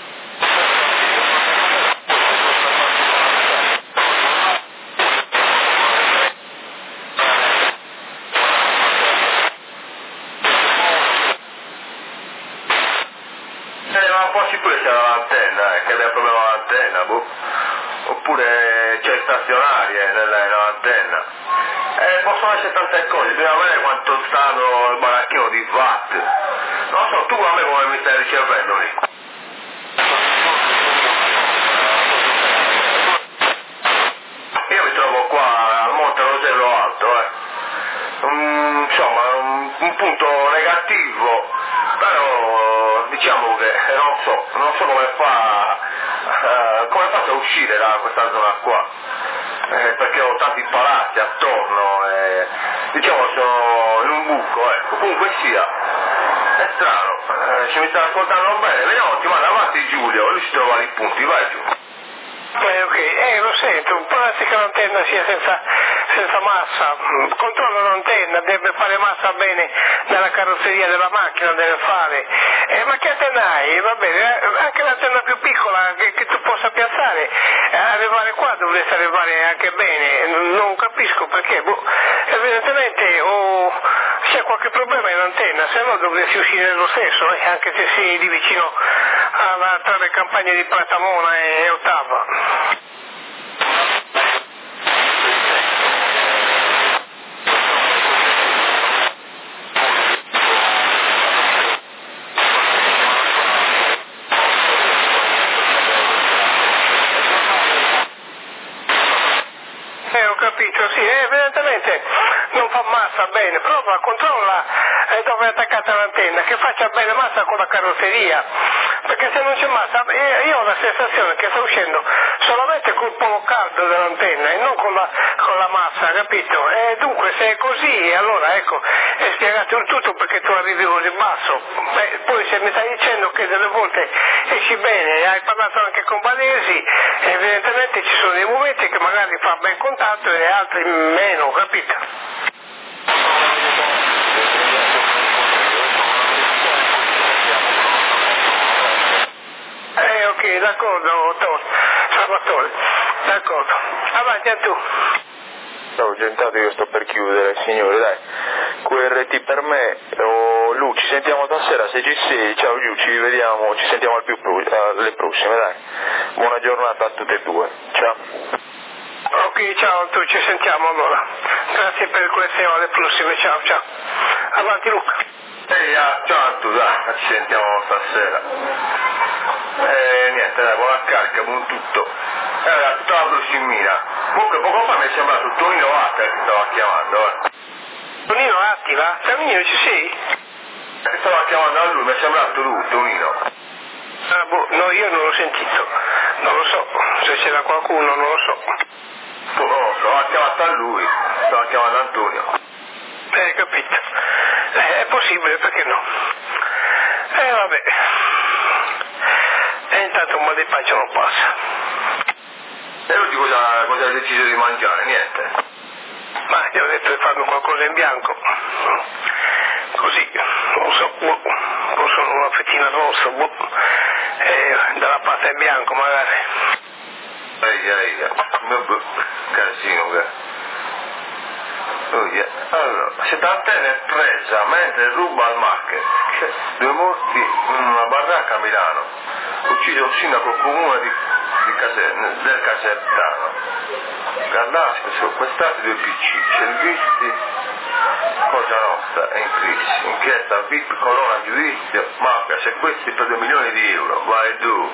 Eh, ma poi si può essere l'antenna, eh, che abbiamo problema all'antenna, boh. Oppure c'è stazionarie nella, nell'antenna. Eh, possono essere tante cose, bisogna vedere quanto è stato il baracchino di watt. Non so, tu a me come mi stai ricevendo lì? Io mi trovo qua al Monte Rosello Alto, eh. Um, insomma, un, un punto negativo, però diciamo che eh, non so, non so come fa, uh, come faccio a uscire da questa zona qua. Eh, perché ho tanti palazzi attorno e diciamo sono in un buco, ecco. Comunque sia, è strano, eh, se mi sta ascoltando bene, vediamo, ti manda avanti Giulio, lui si trova lì punti, vai giù. Eh, ok, eh, lo sento, può essere che l'antenna sia senza, senza massa, controlla l'antenna, deve fare massa bene nella carrozzeria della macchina, deve fare, eh, ma che antenna hai? Va bene, eh, anche l'antenna più piccola che, che tu possa piazzare, eh, arrivare qua dovresti arrivare anche bene, non capisco perché, boh, evidentemente o c'è qualche problema in antenna, se no dovresti uscire lo stesso, eh, anche se sei lì vicino alla, tra le campagne di Platamona e Ottava. Eh, ho capito, sì, eh, evidentemente non fa massa bene, prova, controlla eh, dove è attaccata l'antenna, che faccia bene massa con la carrozzeria, perché se non c'è massa, eh, io ho la sensazione che sta uscendo solamente col polo caldo dell'antenna e non con la, con la massa, capito? E dunque se è così, allora ecco, è spiegato il tutto perché tu arrivi così basso. Beh, poi se mi stai dicendo che delle volte esci bene e hai parlato anche con Valesi, evidentemente ci sono dei momenti che magari fa ben contatto e altri meno, capito? Eh ok, d'accordo, Salvatore, d'accordo. Avanti a tu. Ciao Gentato, io sto per chiudere, signore, dai. Q R T per me, oh, Lu, ci sentiamo stasera, se ci sei, ciao Giù, ci vediamo, ci sentiamo al più pro- alle prossime, dai. Buona giornata a tutte e due, ciao. Ok, ciao, tu ci sentiamo allora. Grazie per queste ore prossime, ciao, ciao. Avanti Luca. Ehi, ah, ciao a tutti, dai, ci sentiamo stasera. E niente, dai, buona carica, buon tutto. E allora, tutta la prossimina. Comunque poco fa mi è sembrato Tonino Atta che stava chiamando, eh. Tonino attiva? Tonino ci sei? Che stava chiamando a lui, mi è sembrato lui, Tonino. Ah boh, no, io non l'ho sentito. Non lo so, se c'era qualcuno non lo so. Oh, no, stava chiamando a lui, stava chiamando Antonio. Eh, capito. Eh, è possibile, perché no? Eh, vabbè. E intanto un po' di pancia non passa. E lui cosa, cosa ha deciso di mangiare? Niente. Ma gli ho detto di farmi qualcosa in bianco. Così, non so, boh, forse una fettina rossa, boh. E dalla pasta in bianco magari. Ehi, ehi, boh, casino che... Oh, yeah. Allora, setantenne è presa mentre ruba al market. Due morti in una baracca a Milano. Ucciso il sindaco comune di, di Caser, del Casertano. Gallasco, sequestrati due P C. Servizi Cosa Nostra è in crisi. Inchiesta V I P, corona, giudizio, mafia, sequestri per due milioni di euro. Vai tu.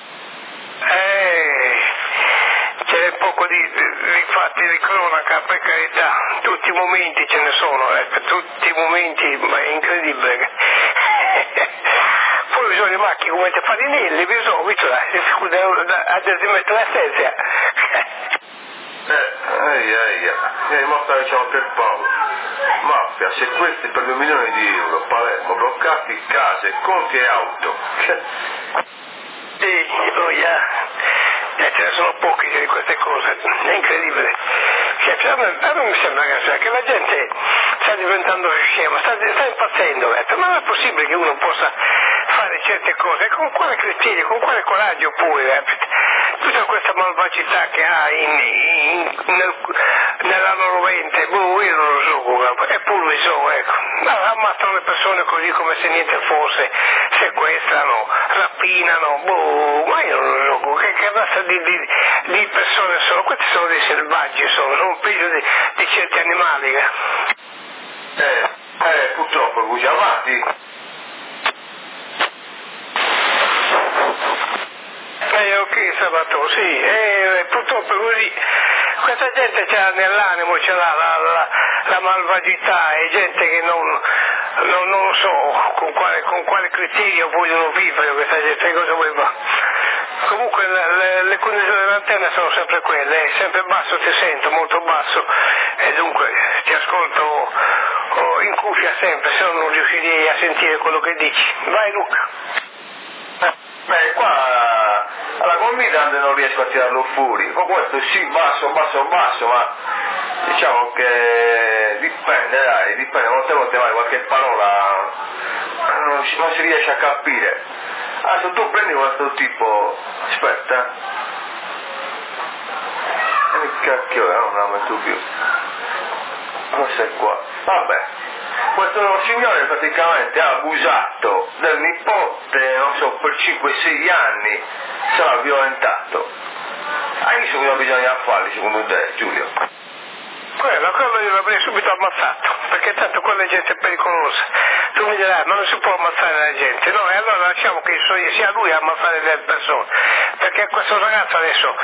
Eh, c'è poco di, di fatti di cronaca, per carità, tutti i momenti ce ne sono, ecco, tutti i momenti, ma è incredibile. Poi bisogna macchine come te farinelli, bisogna, visto, adesso metto la stessa. Eh, ehi, ehi, ehi, ma sta dicendo per Paolo. Mafia, sequestri per due milioni di euro, Palermo, bloccati case, conti e auto. Sì, noia. Eh, ce ne sono pochi di queste cose, è incredibile. Cioè, a, me, a me mi sembra che, che la gente sta diventando scema, sta, sta impazzendo, eh. Ma non è possibile che uno possa fare certe cose, con quale criterio, con quale coraggio pure, eh. Tutta questa malvagità che ha in, in, nel, nella loro mente, boh, io non lo so, eppure lo so, ecco. Ammazzano le persone così come se niente fosse, sequestrano, rapinano, boh, ma io non lo so, che, che razza di, di, di persone sono? Questi sono dei selvaggi, sono, sono peggio di, di certi animali. Eh, eh, purtroppo così, avanti. Eh, ok, Salvatore, sì, eh, purtroppo così. Questa gente c'ha nell'animo, c'è la, la, la, la malvagità, è gente che non, non, non lo so con quale, con quale criterio vogliono vivere questa gente, cosa vuoi fare? Comunque le, le, le condizioni dell'antenna sono sempre quelle, è sempre basso, ti sento, molto basso, e dunque ti ascolto oh, in cuffia sempre, se no non riuscirei a sentire quello che dici. Vai Luca. Beh, qua alla convitante non riesco a tirarlo fuori, con questo sì, basso, basso, basso, ma diciamo che dipende, dai, dipende, molte volte vai qualche parola non, non si riesce a capire. Adesso tu prendi questo tipo, aspetta, che cacchio è, non la metto più, questo è qua, vabbè. Questo signore praticamente ha abusato del nipote, non so, per cinque sei anni, se l'ha violentato. Adesso cosa bisogna farli secondo te, Giulio? Quello, quello io l'avrei subito ammazzato, perché tanto quella gente è pericolosa. Tu mi dirai, ma non si può ammazzare la gente, no? E allora lasciamo che sia lui a ammazzare le persone, perché questo ragazzo adesso,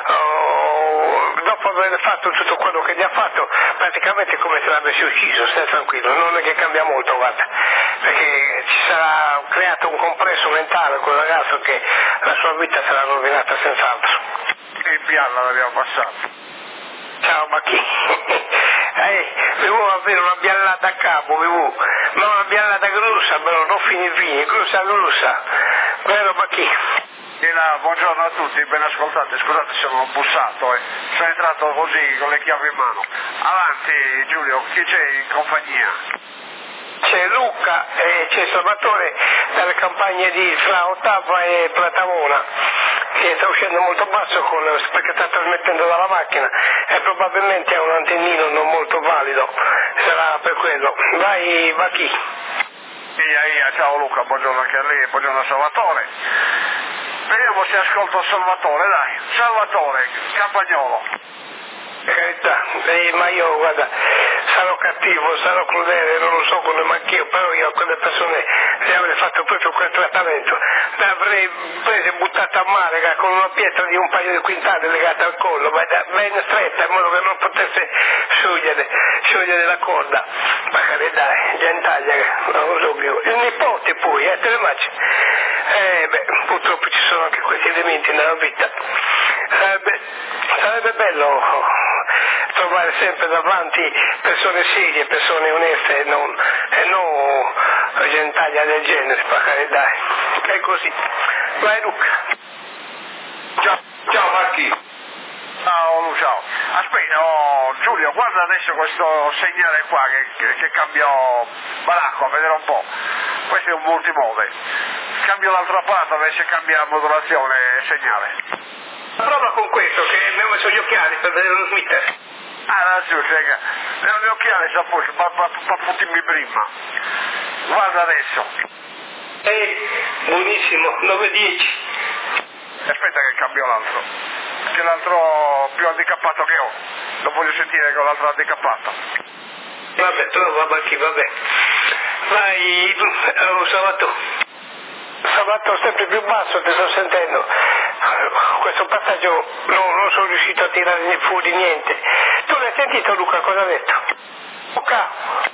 oh, dopo aver fatto tutto quello che gli ha fatto, praticamente è come se l'avessi ucciso, stai tranquillo, non è che cambia molto, guarda, perché ci sarà creato un compresso mentale quel ragazzo che la sua vita sarà rovinata senz'altro. Il piano l'abbiamo passato. Ciao Macchi, eh, mi vuoi avere una biallata a capo, mi vuoi, ma una biallata grossa però, non fini fini, grossa grossa, vero Macchi? Là, buongiorno a tutti, ben ascoltate, scusate se non ho bussato, eh. sono entrato così con le chiavi in mano. Avanti Giulio, chi c'è in compagnia? C'è Luca e c'è Salvatore dalle campagne di Fra Ottava e Platamona, che sta uscendo molto basso con, perché sta trasmettendo dalla macchina e probabilmente è un antennino non molto valido, sarà per quello. Vai, va chi? Ia, ia, ciao Luca, buongiorno anche a lei, buongiorno a Salvatore. Vediamo se ascolto Salvatore, dai, Salvatore, Campagnolo. Per carità, eh, ma io guarda, sarò cattivo, sarò crudele, non lo so come ma anch'io, però io a quelle persone le avrei fatto proprio quel trattamento, le avrei prese e buttate a mare con una pietra di un paio di quintali legata al collo, ma ben stretta in modo che non potesse sciogliere, sciogliere la corda. Magari dai, gentaglia, non lo so più. Il nipote poi, eh, te le immagini? Eh beh, purtroppo ci sono anche questi elementi nella vita. Eh, beh, sarebbe bello trovare sempre davanti persone serie, persone oneste e non, e non gentaglia del genere, magari dai. È così. Vai Luca. Ciao, ciao Marchi. Ciao Lu, ciao. Aspetta, oh, Giulio, guarda adesso questo segnale qua che, che, che cambio baracco, a vedere un po'. Questo è un multimode. Cambio l'altra parte, invece cambia la modulazione segnale. Prova con questo, che mi ho messo gli occhiali per vedere lo smitter. Ah, adesso, cioè, gli occhiali si appoggio, per fottermi prima. Guarda adesso. Eh, buonissimo, nove dieci. Aspetta che cambio l'altro. Che l'altro più handicappato che ho. Lo voglio sentire con l'altro handicappato. Vabbè, trova Marchi, vabbè. Vai, oh, Salvatore. Salvatore sempre più basso, ti sto sentendo. Questo passaggio non, non sono riuscito a tirare fuori niente. Tu l'hai sentito Luca cosa ha detto? Luca?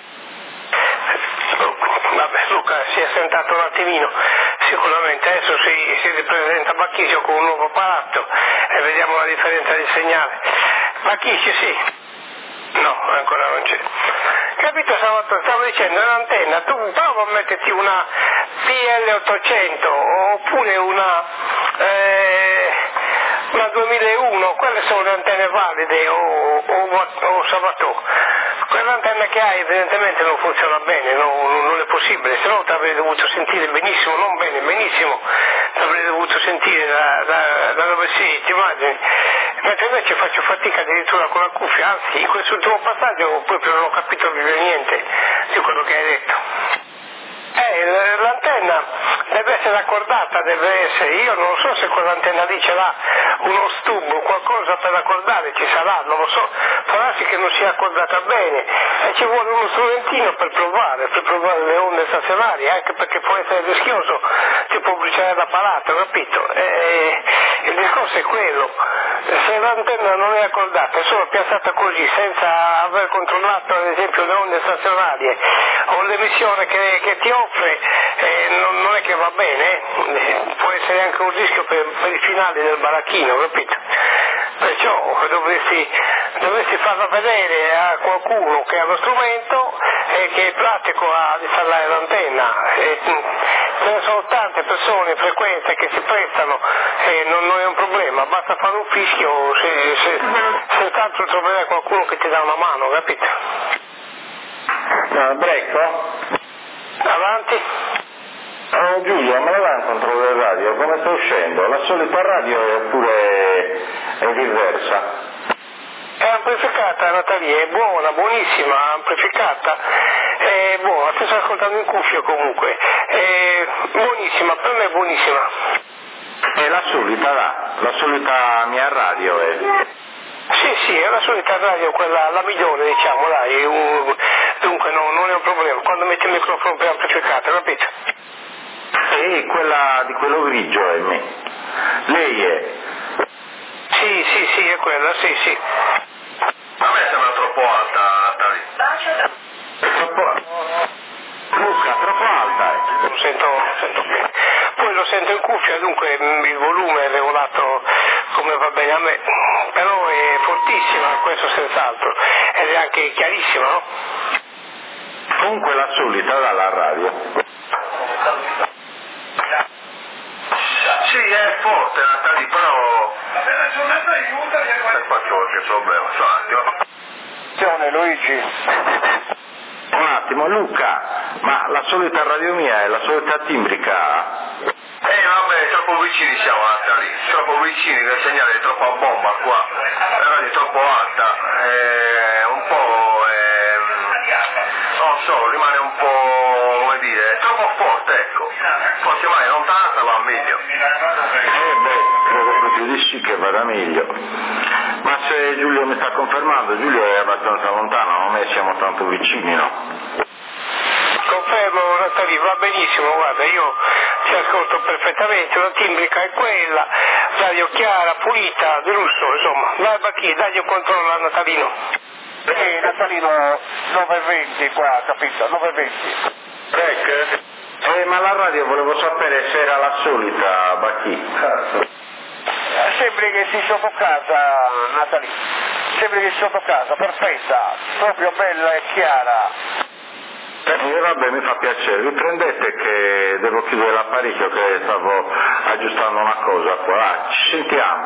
Vabbè, Luca si è sentato un attimino, sicuramente adesso si, si ripresenta Bacchisio con un nuovo apparato e vediamo la differenza di segnale. Bacchisio sì? No, ancora non c'è. Che capito, stavo, stavo dicendo, è un'antenna, tu prova a metterti una P L ottocento oppure una, eh, una duemilauno, quelle sono le antenne valide, o, o, o Sabato. Quell'antenna che hai evidentemente non funziona bene, non, non è possibile, se no ti avrei dovuto sentire benissimo, non bene, benissimo, ti avrei dovuto sentire da, da, da dove sei, ti immagini? Mentre invece faccio fatica addirittura con la cuffia, anzi in quest'ultimo passaggio proprio non ho capito più niente di quello che hai detto. Eh, l'antenna deve essere accordata, deve essere, io non so se quell'antenna lì ce l'ha uno stubo, qualcosa per accordare, ci sarà, non lo so, può darsi che non sia accordata bene e ci vuole uno strumentino per provare, per provare le onde stazionarie, anche perché può essere rischioso, ti può bruciare l'apparato, capito? E il discorso è quello, se l'antenna non è accordata, è solo piazzata così, senza aver controllato ad esempio le onde stazionarie o l'emissione che, che ti offre, eh, non, non è che va bene, eh, può essere anche un rischio per, per i finali del baracchino, capito? Perciò dovresti, dovresti farla vedere a qualcuno che ha lo strumento e che è pratico a installare l'antenna. E, ce ne sono tante persone, frequenze che si prestano e non, non è un problema, basta fare un fischio, se, se, senz'altro troverai qualcuno che ti dà una mano, capito? Uh, Brecco? Avanti. Oh, Giulio, me la dai un controllo del radio? Come sta uscendo? La solita radio oppure è diversa? È amplificata, Natalia, è buona, buonissima, amplificata, è buona, ti sto ascoltando in cuffia comunque, è buonissima, per me è buonissima. È la solita là, la solita mia radio è? Sì, sì, è la solita radio, quella, la migliore diciamo, dai, un, dunque no, non è un problema, quando metti il microfono più amplificato, capito? E quella di quello grigio è me. Lei è? Sì, sì, sì, è quella, sì, sì. A me sembra troppo alta, Natalia. Troppo... Luca, troppo alta è. Lo sento, lo sento bene. Poi lo sento in cuffia, dunque il volume è regolato come va bene a me, però è fortissima, questo senz'altro, ed è anche chiarissima, no? Comunque la solita dalla radio. Sì, è forte Natalia, però... E faccio qualche problema, sto un attimo. Attenzione Luigi. Un attimo, Luca, ma la solita radio mia è la solita timbrica? Eh vabbè, troppo vicini siamo Natalia, troppo vicini, il segnale è troppo a bomba qua, la radio è troppo alta, è un po'... È, non so, rimane un po', come dire, troppo forte, ecco. Forse mai lontanata va meglio. Eh beh, credo proprio di sì che vada meglio. Ma se Giulio mi sta confermando, Giulio è abbastanza lontano, non è siamo tanto vicini, no? Confermo Natalia, va benissimo, guarda, io ti ascolto perfettamente, la timbrica è quella, radio chiara, pulita, giusto, insomma. Vai Bacchi, dagli un controllo a Natalino. Eh, Natalino nove e venti qua, capito? nove e venti. Rec? Eh, ma la radio volevo sapere se era la solita, Bacchi. Sembri che sei sotto casa, Natalia. Sembri che sei sotto casa, perfetta, proprio bella e chiara. Eh, vabbè, mi fa piacere. Riprendete che devo chiudere l'apparecchio che stavo aggiustando una cosa qua. Ah, ci sentiamo.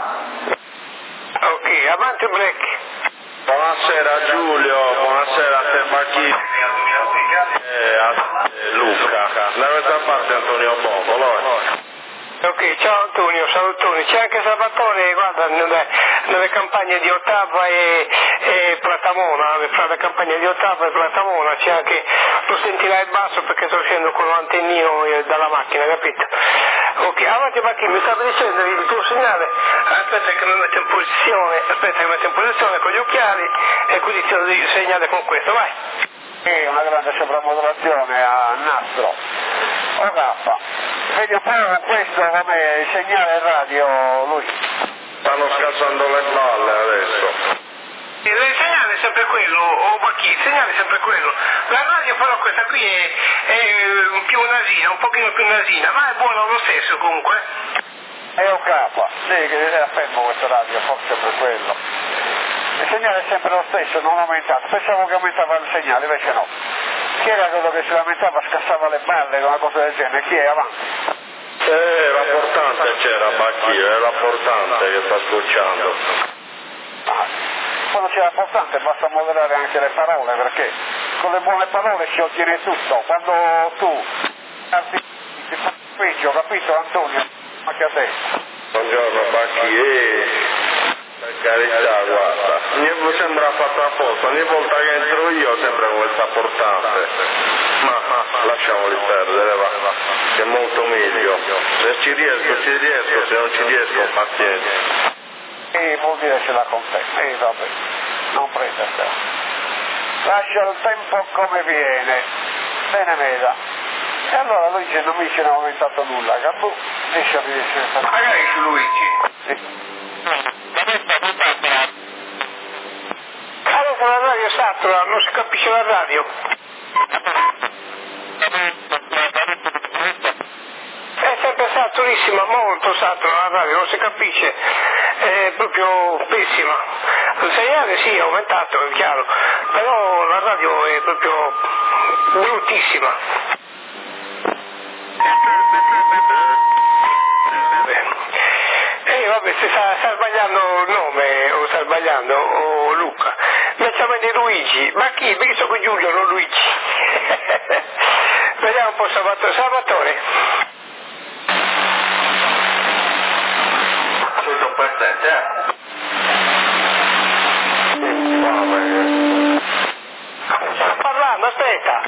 Ok, avanti Black. Buonasera Giulio, buonasera a te Bacchi e a Luca. Dall'altra parte Antonio Bobolo. Ok, ciao Antonio, salutoni. C'è anche Salvatore, guarda, nelle, nelle campagne di Ottava e, e Platamona, fra le campagne di Ottava e Platamona c'è anche, lo sentirai basso perché sto uscendo con l'antennino dalla macchina, capito? Ok, avanti Bacchi, mi stava dicendo il tuo segnale, aspetta che mi metto in posizione, aspetta che mi metto in posizione con gli occhiali e così ti do il segnale con questo, vai. Sì, una grande sopravvalutazione a nastro. O K. Vedi un po' questo come il segnale radio, lui. Stanno scassando le balle adesso. Il segnale è sempre quello, o Bacchi, il segnale è sempre quello. La radio però questa qui è, è più nasina, un pochino più nasina, ma è buona lo stesso comunque. È O K, sì, che era fermo questa radio, forse per quello. Il segnale è sempre lo stesso, non aumentato. Pensavo che aumentava il segnale, invece no. Chi era quello che si lamentava, scassava le balle, una cosa del genere? Chi è? Avanti. Eh, la portante c'era, Bacchio, è la portante che sta scocciando. Ah, quando c'è la portante basta moderare anche le parole, perché con le buone parole si ottiene tutto. Quando tu ti fa peggio, capito Antonio? Anche a te. Buongiorno Bacchi, eh, per carità, guarda, mi sembra fatta apposta, ogni volta che entro io sempre con questa portante, ma, ma lasciamoli perdere, va, che è molto meglio, se ci riesco ci riesco, se non ci riesco pazienza. E vuol dire ce l'ha con te, e eh, vabbè, non prendersela. Lascia il tempo come viene, bene Meda. E allora Luigi non mi ce n'ha aumentato nulla, Gabù, riesce a riuscire a magari su Luigi. Sì. Allora la radio satura, non si capisce la radio. È sempre saturissima, molto satura la radio, non si capisce, è proprio pessima. Il segnale sì è aumentato, è chiaro, però la radio è proprio bruttissima. Eh vabbè, se sta, sta sbagliando il nome, o sta sbagliando, o Luca. Mi chiama di Luigi, ma chi? Perché sono con Giulio, non Luigi. Vediamo un po' Salvatore. Salvatore. Tutto presente, eh? Sto parlando, aspetta.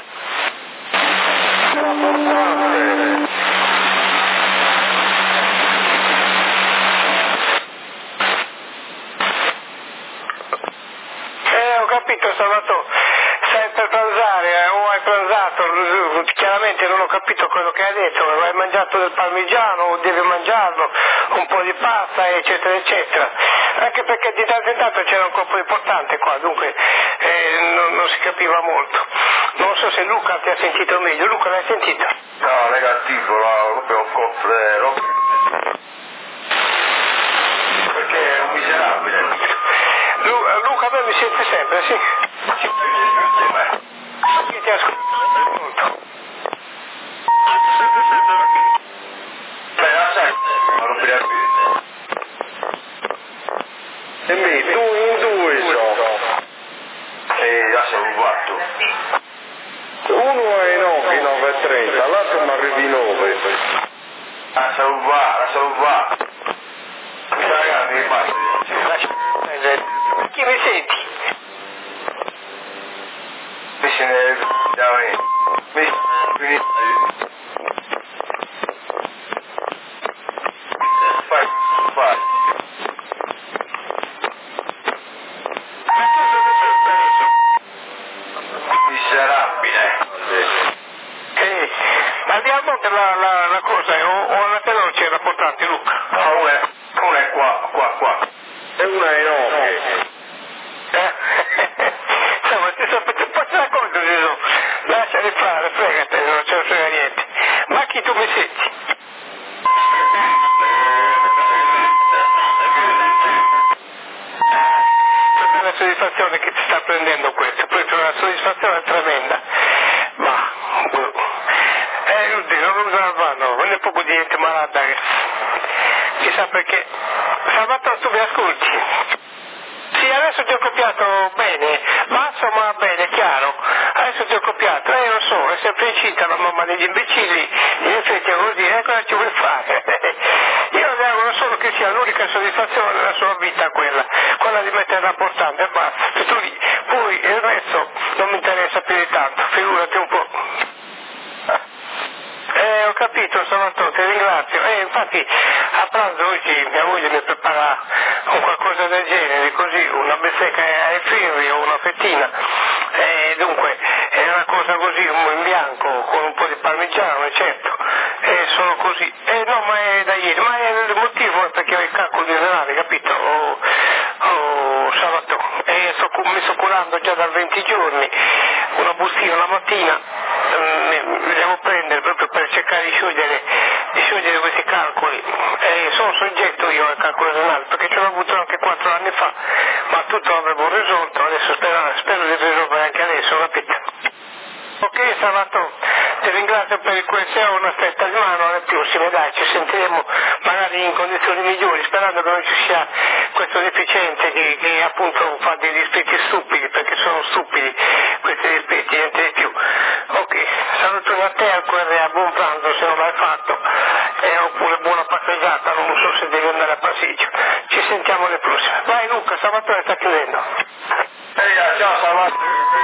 Capito Salvatore, stai per pranzare eh, o hai pranzato, chiaramente non ho capito quello che hai detto, hai mangiato del parmigiano o devi mangiarlo, un po' di pasta eccetera eccetera, anche perché di tanto in tanto c'era un colpo importante qua, dunque eh, non, non si capiva molto. Non so se Luca ti ha sentito meglio. Luca l'hai sentito? No, negativo, no, proprio un coffre, perché è un miserabile. Luca, a me mi sente sempre, sì? Sì, ti ascolto molto. Beh, la sai, ma non mi più. E mi, due in due sono. E già sono quattro. Uno è nove, nove e trenta, l'altro mi arrivi nove. La salva, la salva. Ragazzi, mi basta. Chi mi senti? Mi se ne... Mi... Mi... Fai, fai. Miserabile. Eh, andiamo a monte la, la, la cosa, o, o alla veloce la portante Luca? No, una è, una è qua, qua, qua. E una è nove. Eh? Insomma, ti sapete, poi te la conto, Gesù. Lasciali fare, fregate, non ce ne frega niente. Ma chi tu mi senti? È una soddisfazione che ti sta prendendo questo, questa è una soddisfazione tremenda. Ma, eh, oddio, non usa la mano, non è proprio di niente malata. Chissà perché. Salvatore, tu mi ascolti? Sì, adesso ti ho copiato bene, ma insomma bene, chiaro. Adesso ti ho copiato, eh lo so, è sempre incinta la mamma degli imbecilli, in effetti è così, eh, cosa ci vuoi fare? Io le auguro solo che sia l'unica soddisfazione della sua vita quella, quella di mettere la portante e basta. Se tu lì, poi il resto non mi interessa più di tanto, figurati un po'. Eh, ho capito, Salvatore, ti ringrazio. Eh, infatti a pranzo oggi mia moglie mi prepara un qualcosa del genere, così, una bistecca ai firri o una fettina. Eh, dunque, è una cosa così, in bianco, con un po' di parmigiano, certo. Eh, sono così. Eh, no, ma è da ieri. Ma è, il motivo è perché ho il calcolo di renale, capito? Oh, oh, Salvatore. Eh, sto, mi sto curando già da venti giorni, una bustina la mattina. Mi devo prendere proprio per cercare di sciogliere, di sciogliere questi calcoli. Eh, sono soggetto io al calcolo renale perché ce l'ho avuto anche quattro anni fa ma tutto l'avevo risolto, adesso spero, spero di risolvere anche adesso, capito? Ok Salvatore, ti ringrazio per il Q S O, una stretta di mano, alle prossime, dai, ci sentiremo magari in condizioni migliori, sperando che non ci sia questo deficiente che, che appunto fa dei dispetti stupidi, perché sono stupidi questi dispetti, niente di più. Ok, salutoni a te, al Q R A, buon pranzo se non l'hai fatto, eh, oppure buona passeggiata, non so se devi andare a passeggio. Ci sentiamo alle prossime. Vai Luca, Salvatore sta chiudendo. Ehi, ciao Salvatore.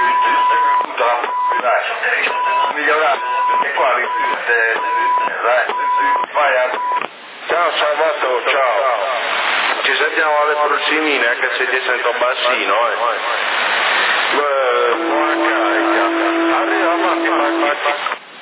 Dai, migliorare, e qua vi dai, vai a... Ciao Salvatore, ciao. Ci sentiamo alle prossimine, anche se ti sento bassino, eh. Beh, buona carica. Arriva avanti, vai, vai, vai.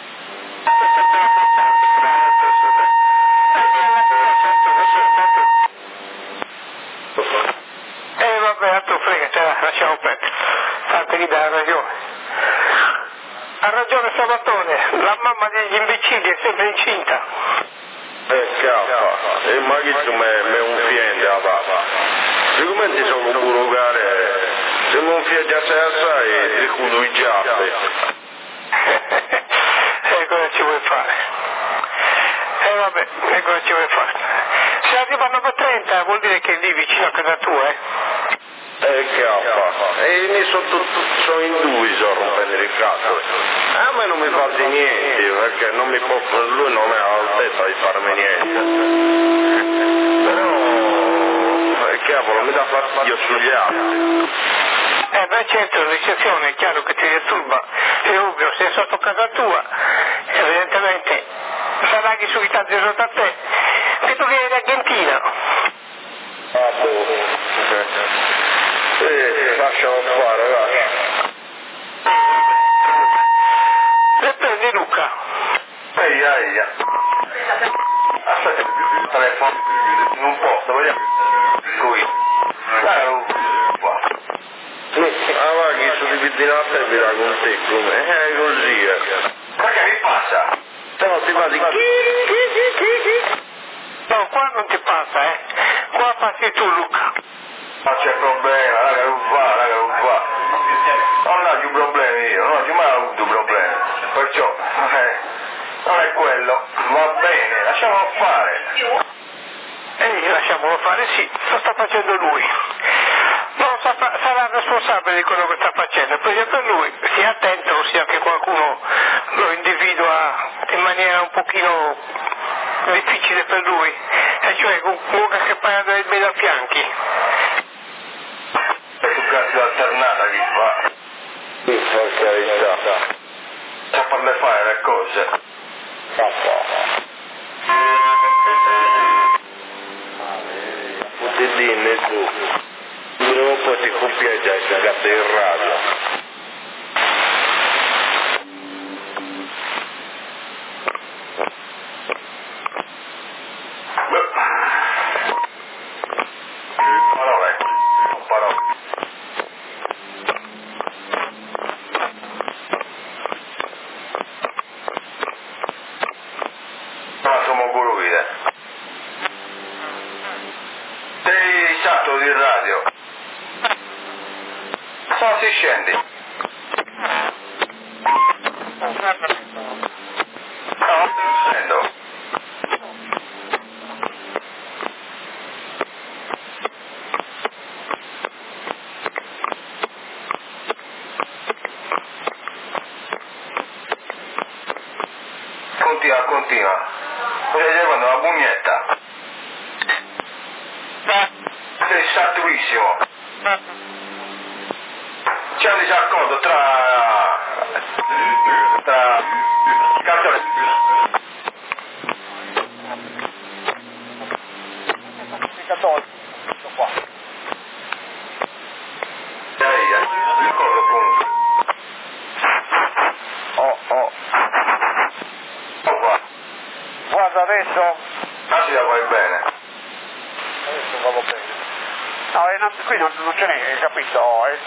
Eh vabbè, altro frega, ce la lasciamo perdere. Tanto gli dà ragione. Ha ragione Salvatore, la mamma degli imbecilli è sempre incinta. Eh, capa, e magari me un fiende a papa. Siccome sono un burugare, se non fiende assai assai, e culo i giaffe. E cosa ci vuoi fare? Eh vabbè, e cosa ci vuoi fare? Se arriva a nove e trenta vuol dire che è lì vicino a casa tua, eh? Eh, capa, e ne sono tutto, sono in due, sono rompendo il cazzo. A me non mi fa di niente, perché non mi può, lui non è all'altezza di farmi niente. Però, eh, cavolo, mi dà fastidio sugli altri. Eh beh certo, l'eccezione è chiaro che ti disturba, è ovvio, sei sotto casa tua, evidentemente sarai subito sotto a te, vedo che eri Argentina. Ah boh, eh, lasciamo fare, lascia. Riprendi Luca. Ehi, ehi, aspetta, il telefono, non posso, vogliamo qui. Dai, qua. Ah, va, che su di vittinata e mi dà con te, come? Eh, così, eh. Ma che mi passa? Se no ti va di chi? No, qua non ti passa, eh. Qua passi tu Luca. Ma c'è problema, raga, non va, raga, non va. Non ho più problemi io, non ho mai avuto problemi. Perciò, eh, non è quello. Va bene, lasciamolo fare. E lasciamolo fare, sì, lo sta facendo lui. Non sa fa- sarà responsabile di quello che sta facendo, perché per lui sia attento, sia che qualcuno lo individua in maniera un pochino difficile per lui, e cioè comunque che paga dei bei da fianchi. È tu cazzo alternata che fa. Sì, per carità. Sa farle fare le cose. Puttine tu. Non puoi ti copiare già il cagato in radio. Parole, non parole. Non siamo guruvide. Sei stato di radio. Sono si scendi. No, scendo. Continua, continua. Stai quando la bugnetta. Sei statuissimo. C'è un disaccordo tra... tra... Cantore. Dai, d'accordo comunque. Oh, oh. Oh qua. Guarda adesso. Ah, si la vai bene. Adesso vado bene. No, eh, non, qui non, non ce n'è, capito? Eh.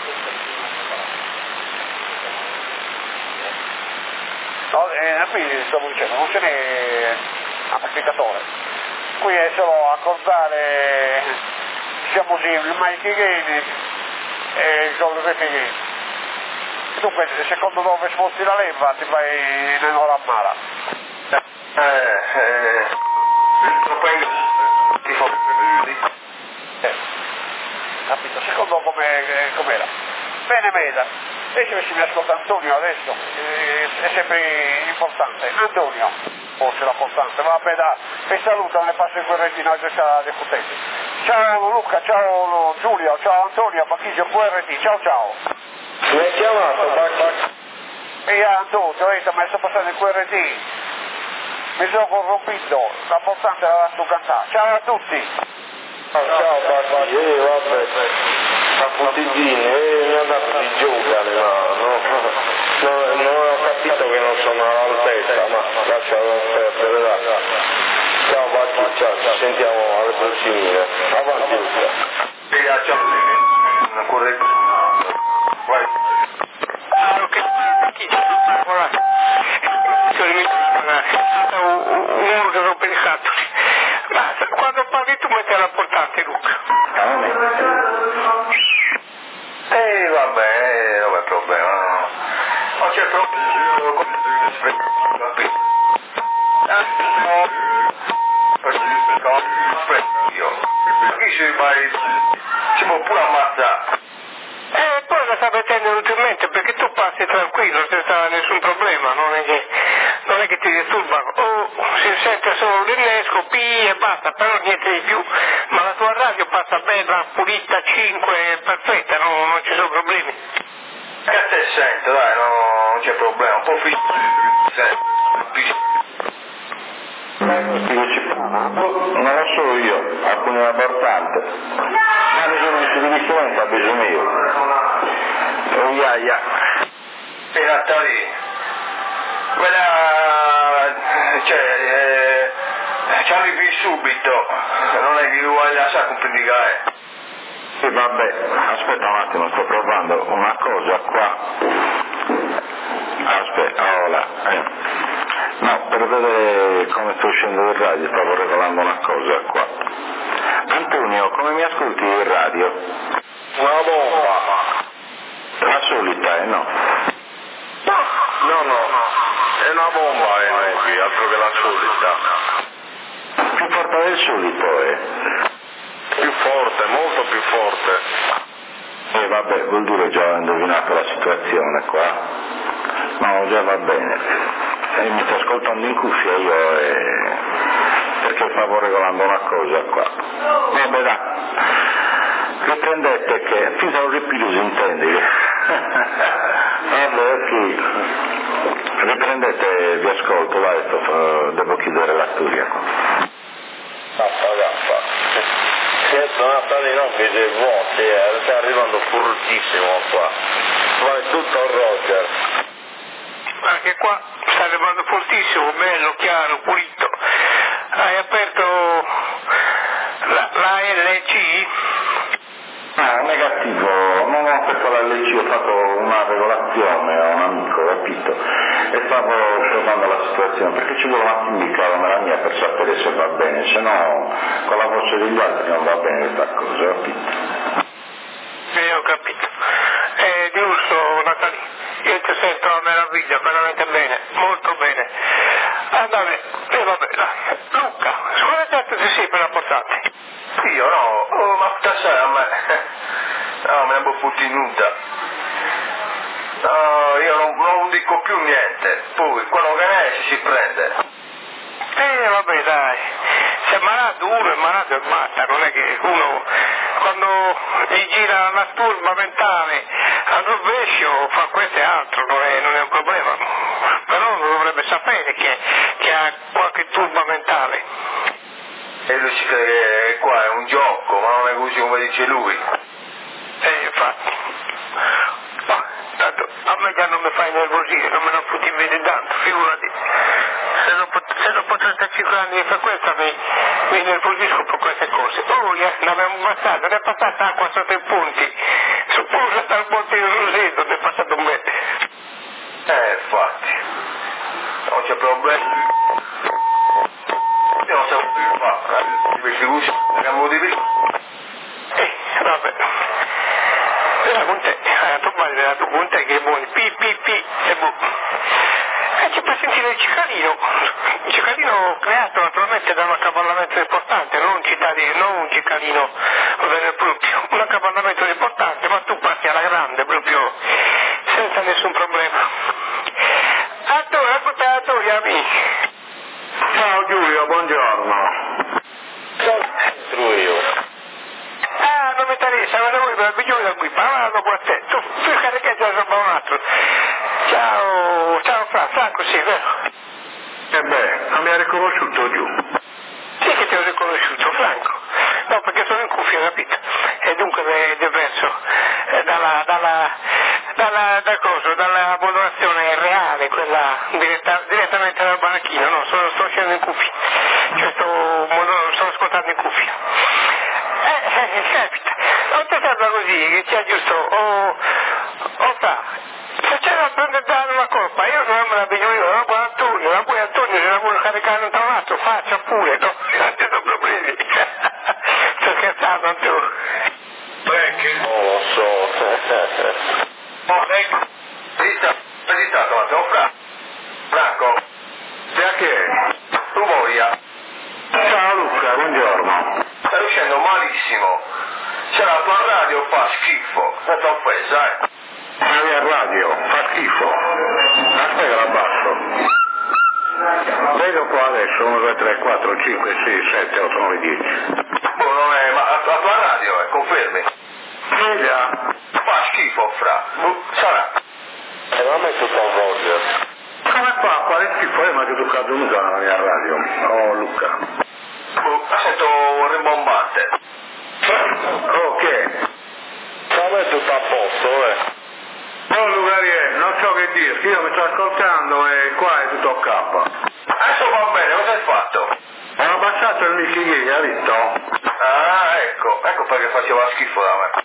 No, eh, qui stavo dicendo, non ce n'è amplificatore. Qui è solo accordare diciamo sì, il Maichigeni e il gol di Figeni. Dunque, secondo dove sposti la leva ti vai in un'ora mala. Eh, eh, troppo in... ti fa... Eh, capito? Secondo come, com'era. Bene, Meda. Invece se mi ascolta Antonio adesso, eh, è sempre importante. Antonio, forse l'importante, vabbè da, e saluta, ne passa in quel retino che sta discutendo. Ciao Luca, ciao Giulio, ciao Antonio, Bacchigio Q R T, ciao ciao. Mi hai chiamato, Bacchi? E Antonio, eh, ti ha messo passare il Q R T. Mi sono corrompito, l'importante era tu cantare. Ciao a tutti. Ciao, ciao Bacchi, eh vabbè, a Putidini, eh mi ha dato di giocare, ma no, no, non ho capito che non sono all'altezza, ma lascialo perdere là. Ciao Bacchi, ciao, ci sentiamo alle prossime. Avanti Luca. E ciao, una corretta. Vai. Ah, ok, Bacchi, ora. Sono uno che rompe i cattoli. Ma quando parli tu metti all'importante, Luca. Eh vabbè, non è problema, no. Non c'è problema. Qui ci vai, ci può pure ammazzare. E poi la sta mettendo inutilmente perché tu passi tranquillo senza nessun problema, non è che, non è che ti disturbano. O si sente solo l'innesco, pi e basta, però niente di più. Ma la tua radio passa bella, pulita, cinque, perfetta, no, non ci sono problemi. Che te sento, dai, no, non c'è problema, un po' figlio. Non lo so io, alcuni è importante, ma ne sono un riconoscimento a bisogno io. Oh yeah, yeah. E la lì, quella, cioè, eh, ci arrivi subito, non è che vuoi lasciare complicare. Sì, vabbè, aspetta un attimo, sto provando una cosa qua. Aspetta, ora, eh. No, per vedere come sto uscendo dal radio, stavo regolando una cosa qua. Antonio, come mi ascolti il radio? Una bomba. La solita, eh, no? No, no, è una bomba, eh, qui, altro che la solita. Più forte del solito, eh? Più forte, molto più forte. E vabbè, vuol dire già ho indovinato la situazione qua. No, già va bene. E mi sto ascoltando in cuffia io e... perché stavo regolando una cosa qua. Vabbè dai, riprendete che finché non ripigliosi intendi. Vabbè ok, riprendete vi ascolto, vai, sto, devo chiudere la studia. Gaffa, gaffa. Certo, una stata non che sei vuoti, eh, sta arrivando fortissimo qua. Vai tutto a Roger. Anche qua sta arrivando fortissimo, bello, chiaro, pulito. Hai aperto la, la L C? Ah, negativo, non ho aperto la L C, ho fatto una regolazione a un amico, capito? E stavo provando la situazione, perché ci vuole un attimo di calma la mia per sapere se va bene, se no con la voce degli altri non va bene questa cosa, capito? Sì, ho capito. È giusto, Natali. Io ti sento a meraviglia, veramente bene, molto bene. Ah, vabbè, e vabbè, dai. Luca, scusa certo se sei per la portata. Io no, oh, ma stasera a me, no, me ne ho fottenuta. No, io non, non dico più niente, poi quello che ne esce si prende. Eh, vabbè, dai, se è malato uno è malato e basta, non è che uno, quando gli gira la turba mentale al rovescio fa questo e altro, non è, non è un problema, però non dovrebbe sapere che, che ha qualche turba mentale. E lui si crede che qua è un gioco, ma non è così come dice lui. Eh, infatti. Ma, tanto, a me già non mi fai nervosire, non me ne fotti in vede tanto, figurati. Se dopo, se dopo trentacinque anni che fa questa mi, mi nervosisco per queste cose. Oh, yeah, ne abbiamo passato, ne è passata acqua sotto i ponti. Suppose dal ponte di Roseto, ne è passato un mese. Eh, infatti. Non c'è problema. Io non so più fare, mi fiducia, abbiamo di più. Eh, il cicalino, il cicalino creato naturalmente da un accavallamento importante, non un cittadino, non un cicalino vero e proprio, un accavallamento importante, ma tu parti alla grande proprio senza nessun problema. Attore, ascoltatori, amici. Ciao Giulio, buongiorno. Sono io. Ah, non mi interessa, ma voi per il da qui, parlando con te, tu, tu carichetti la roba un altro. Ciao, ciao Fra, Franco, sì, vero? E beh, non mi hai riconosciuto giù. Sì che ti ho riconosciuto, Franco. No, perché sono in cuffia, capito? E dunque è diverso eh, dalla, dalla, dalla, da cosa, dalla modulazione reale, quella diretta, direttamente dal banchino, no, sono, sto scendendo in cuffia. Cioè sto, modo, sto ascoltando in cuffia. Eh, eh, capita. Non ti sembra così, che sia giusto, oh, oh Fra, se c'è da prendere una colpa, io non me la vedo io, la buona Antonio, la buona Antonio se la vuole caricare da un altro, faccia pure, no? Non ti sono problemi. Sto scherzando, Antonio. Perché? Non lo so. Oh, ecco. Rita, Rita, sono Fra. Franco. Perché? Tu voglia. Ciao Luca, buongiorno. Stai uscendo malissimo. C'è la tua radio, fa schifo. Senza offesa, eh. La mia radio fa schifo. Aspetta, la abbasso. Vedo un po' adesso, uno, due, tre, quattro, cinque, sei, sette, otto, nove, dieci. Oh, non è, ma la, la tua radio, eh, confermi? Sì, già. Fa schifo, Fra. Uh, sarà. E non è tutto un Roger. Come fa? Quale schifo è? Ma che tu cazzo non la mia radio? Oh, Luca. Uh, sento rimbombante. Ok. Non è tutto a posto, eh. Oh, Lucarie, non so che dirti, io mi sto ascoltando e qua è tutto a K. Adesso va bene, cosa hai fatto? Ho abbassato il Michighi, hai visto? Ah, ecco, ecco perché faceva schifo da me.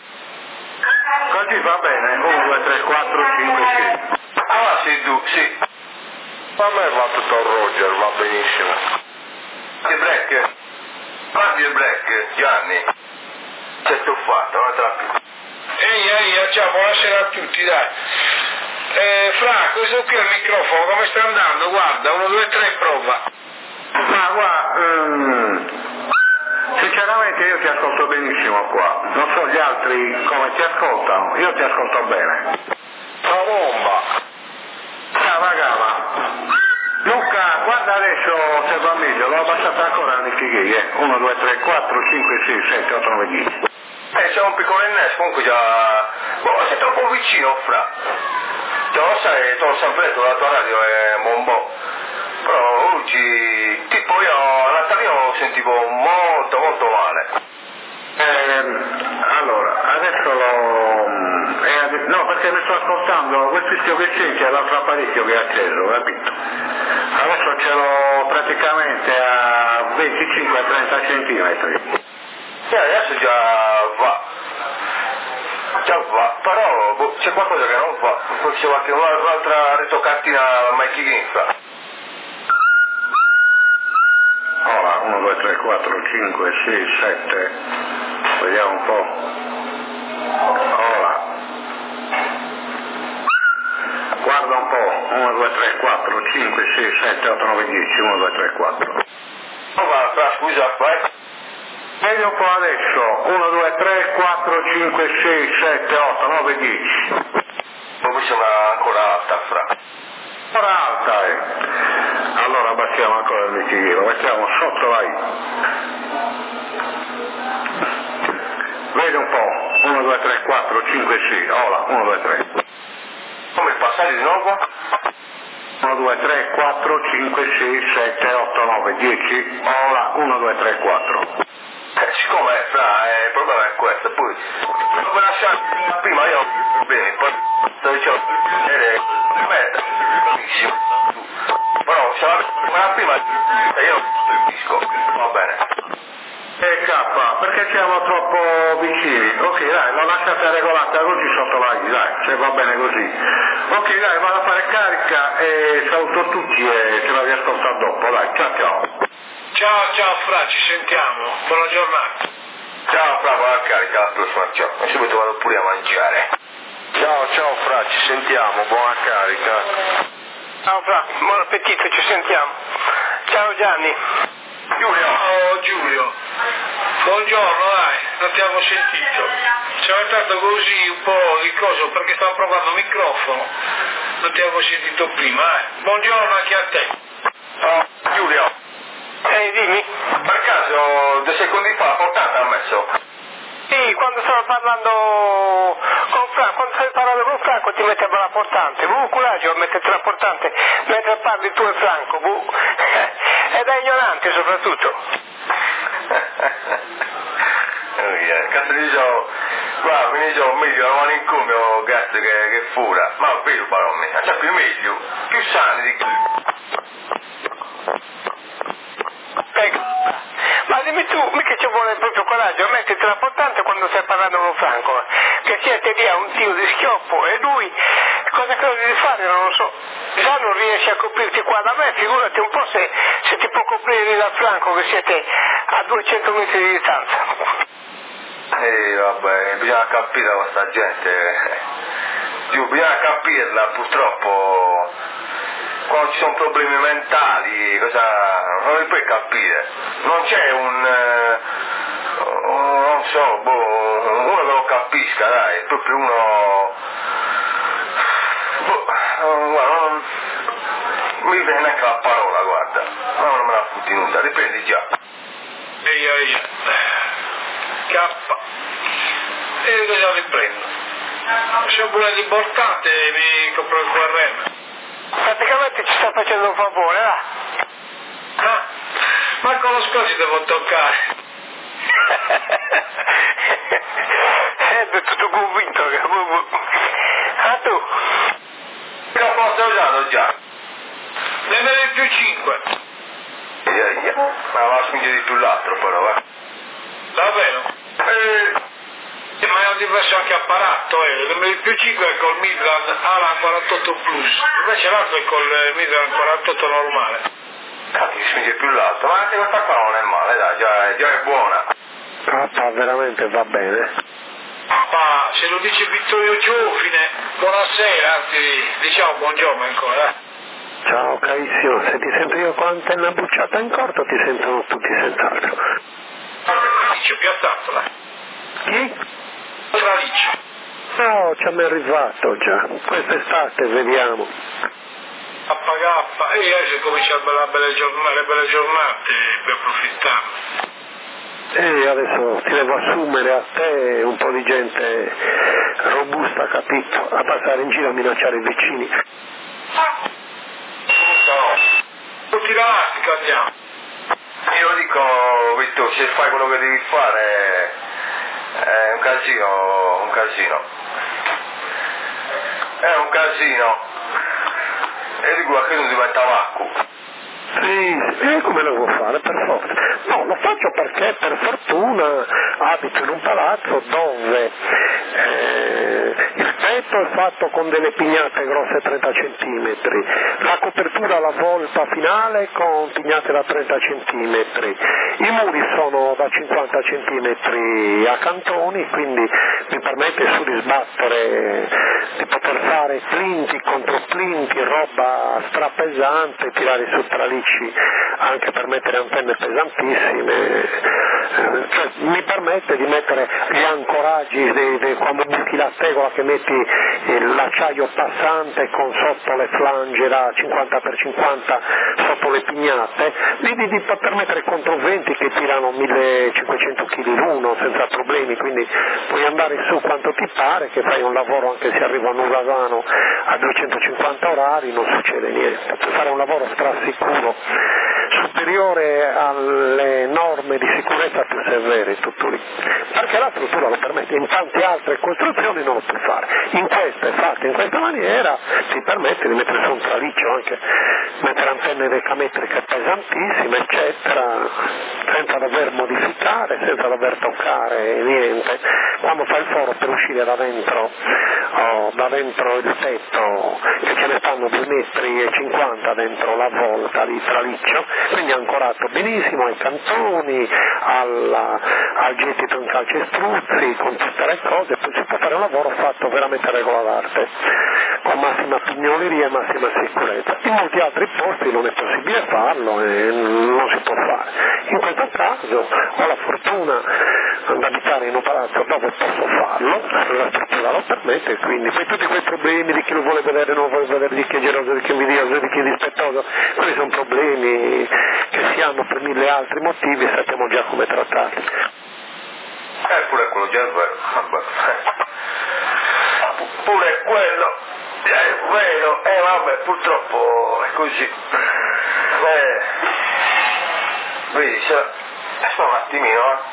Così va bene, uno, due, tre, quattro, cinque, sei. Ah, sì, tu, sì. A me va tutto il Roger, va benissimo. Il break? Guardi il break, Gianni. C'è tuffato, non tra più. Ehi, ehi, ciao, buonasera a tutti, dai. Eh, Fra, questo qui è il microfono, come sta andando? Guarda, uno, due, tre, prova. Ma guarda, um, sinceramente io ti ascolto benissimo qua. Non so gli altri come ti ascoltano, io ti ascolto bene. La bomba. Cava, cava. Luca, guarda adesso se va meglio, l'ho abbassata ancora il Michighi, eh. uno, due, tre, quattro, cinque, sei, sette, otto, nove, dieci. Eh, c'è un piccolo innesto, comunque già... Oh, sei troppo vicino, Fra. Te lo sai, te lo sempre detto, la tua radio è Monbo. Però oggi, tipo io, l'altro io sentivo molto, molto male. Eh, allora, adesso lo... Eh, ade- no, perché mi sto ascoltando, quel fischio che senti è l'altro apparecchio che è acceso, capito? Adesso ce l'ho praticamente a venticinque trenta centimetri. E adesso già va. Già va, però boh, c'è qualcosa che non va. Forse qualche un'altra ritoccatina a Mikey Games. Ora, uno, due, tre, quattro, cinque, sei, sette, vediamo un po'. Ora, guarda un po', uno, due, tre, quattro, cinque, sei, sette, otto, nove, dieci, uno, due, tre, quattro. Oh, ma Fra, scusa, vai. Vedi un po' adesso, uno, due, tre, quattro, cinque, sei, sette, otto, nove, dieci. Ma qui sembra ancora alta, Fra. Ora alta, eh. Allora abbassiamo ancora il Michighi, lo mettiamo sotto, vai. Vedi un po', uno, due, tre, quattro, cinque, sei, ora, uno, due, tre. Come passare di nuovo? uno, due, tre, quattro, cinque, sei, sette, otto, nove, dieci, ora, uno, due, tre, quattro. Eh, siccome Fra, eh, il problema è questo, poi come lasciare prima io bene, poi sto dicendo eh, aspetta, benissimo. Però se la come la prima io non capisco, va bene. E K, perché siamo troppo vicini? Ok, dai, l'ho lasciata regolata così sotto la I, dai, se va bene così. Ok, dai, vado a fare carica e saluto tutti e ce la riascolto dopo, dai, ciao ciao. Ciao, ciao Fra, ci sentiamo. Buona giornata. Ciao Fra, buona carica, alla prossima, ciao. E subito vado pure a mangiare. Ciao, ciao Fra, ci sentiamo, buona carica. Ciao Fra, buon appetito, ci sentiamo. Ciao Gianni. Giulio. Oh Giulio, buongiorno, dai, non ti avevo sentito. Siamo entrato così un po' di coso perché stavo provando il microfono, non ti avevo sentito prima, eh. Buongiorno anche a te. Oh, Giulio. Ehi, dimmi. Per caso due secondi fa portata ha messo? Sì, quando stavo parlando con Franco, quando stai parlando con Franco ti metti a bella portante, buh, coraggio a metterti la portante mentre parli tu e Franco, buh. È da ignorante soprattutto. Oh, yeah. Cazzo dicevo, guarda, mi dicevo meglio la manicomio, cazzo che, che fura, ma vero barone, cioè più meglio, più sani di chi. Ecco. Ma dimmi tu, mica ci vuole proprio coraggio, mettiti la portante quando stai parlando con Franco, che siete lì a un tiro di schioppo e lui cosa credi di fare non lo so. Già non riesci a coprirti qua da me, figurati un po' se, se ti può coprire da Franco che siete a duecento metri di distanza. Eh vabbè, bisogna capire questa gente, giù, bisogna capirla purtroppo, quando ci sono problemi mentali, cosa, non li puoi capire, non c'è un, uh, non so, boh, uno che lo capisca, dai, è proprio uno, boh, guarda, non mi viene neanche la parola, guarda, ma non me la fotti nuda, riprendi già. Ehi, ehi, K, e cosa riprendo? Se vuole l'importante mi compro il Q R M. Praticamente ci sta facendo un favore, va? Ah, ma con lo scosi devo toccare. È tutto convinto che... Ah tu? Che posto hai usato già? Ne ne più cinque. Yeah, yeah. Ma va a spingere di più l'altro però, va. Davvero? Eh, ma è un diverso anche apparato, eh. Ne più cinque è col Midland ALA quarantotto Plus, invece l'altro è col Midland quarantotto normale. Cazzo, si spinge più l'alto, ma anche questa qua non è male, dai, già, già è buona. Papà, veramente va bene. Papà, se lo dice Vittorio Giovine, buonasera, anzi, diciamo buongiorno ancora. Ciao carissimo, se ti sento io con l'antenna bucciata in corto ti sentono tutti senz'altro. Dice Piazzacola. Chi? Traliccio. No, ci è arrivato già, quest'estate vediamo. K K, e adesso comincia la belle giornate, le belle giornate per approfittarne. E adesso ti devo assumere a te un po' di gente robusta, capito? A passare in giro a minacciare i vicini. Tutti l'elastica andiamo. Io dico, Vittorio, se fai quello che devi fare è un casino, un casino. È un casino. E di qua che non diventa vacco. Sì, e come lo devo fare? Per forza. No, lo faccio perché per fortuna abito in un palazzo dove eh, il tetto è fatto con delle pignate grosse trenta centimetri, la copertura alla volta finale con pignate da trenta centimetri, i muri sono da cinquanta centimetri a cantoni, quindi mi permette su di sbattere, di poter fare plinti contro plinti, roba strapesante, tirare su tralicci anche per mettere antenne pesantissime, eh, cioè, mi permette di mettere gli ancoraggi de, de, quando buchi la tegola che metti eh, l'acciaio passante con sotto le flange da cinquanta per cinquanta sotto le pignate, di, di, di poter mettere controventi che tirano millecinquecento chili l'uno senza problemi, quindi puoi andare su quanto ti pare, che fai un lavoro anche se arriva un uragano a duecentocinquanta orari, non succede niente, puoi fare un lavoro strasicuro superiore alle norme di sicurezza più severe, tutto lì, perché la struttura lo permette, in tante altre costruzioni non lo puoi fare, in questa è fatta in questa maniera, ti permette di mettere su un traliccio, anche mettere antenne decametriche pesantissime eccetera, senza dover modificare, senza dover toccare niente. Quando fai il foro per uscire da dentro, oh, da dentro il tetto, che ce ne stanno due metri e cinquanta dentro la volta di traliccio, quindi ancorato benissimo ai cantoni, alla, al gettito in calcestruzzi, con tutte le cose, poi si può fare un lavoro fatto veramente a regola d'arte, con massima pignoleria e massima sicurezza. In molti altri posti non è possibile farlo e non si può fare. In questo caso ho la fortuna di abitare in un palazzo dove posso farlo, la struttura lo permette, quindi poi tutti quei problemi di chi lo vuole vedere, non lo vuole vedere, di chi è geloso, di chi è invidioso, di chi è dispettoso, quelli sono problemi che si hanno per mille altri motivi e sappiamo già come trattarli. Eh, pure quello già è vero, vabbè. Pure quello è vero, eh vabbè, purtroppo è così. Eh, vedi, se... aspetta un attimino, eh.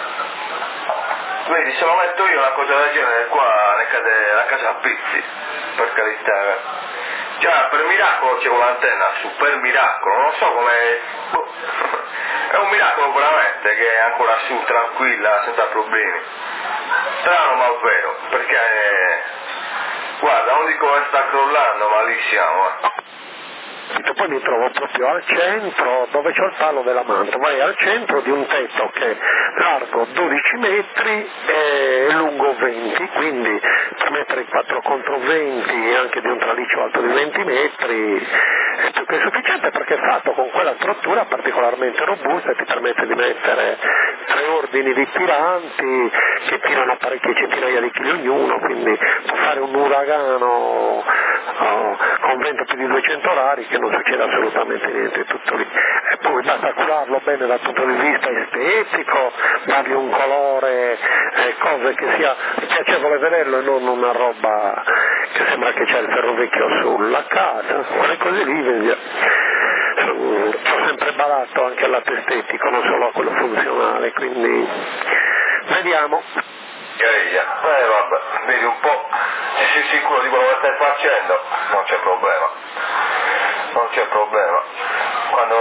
Vedi, se lo metto io una cosa del genere qua ne cade la casa a pizzi, per carità. Cioè, per miracolo c'è un'antenna su, per miracolo, non so come... È un miracolo veramente che è ancora su, tranquilla, senza problemi. Strano ma vero, perché... Guarda, non dico che sta crollando, ma lì siamo, eh. Poi mi trovo proprio al centro dove c'è il palo della manta, vai al centro di un tetto che è largo dodici metri e lungo venti, quindi per mettere quattro contro venti e anche di un traliccio alto di venti metri è più che sufficiente, perché è fatto con quella struttura particolarmente robusta e ti permette di mettere tre ordini di tiranti che tirano parecchie centinaia di chili ognuno, quindi può fare un uragano oh, con vento più di duecento orari che non succede assolutamente niente, tutto lì. E poi basta curarlo bene dal punto di vista estetico, dargli un colore, eh, cose che sia piacevole vederlo e non una roba che sembra che c'è il ferro vecchio sulla casa, quelle cose lì, vedi. Ho sempre badato anche al lato estetico, non solo a quello funzionale, quindi vediamo. Eh vabbè, vedi un po', se sei sicuro di quello che stai facendo, non c'è problema, non c'è problema. Quando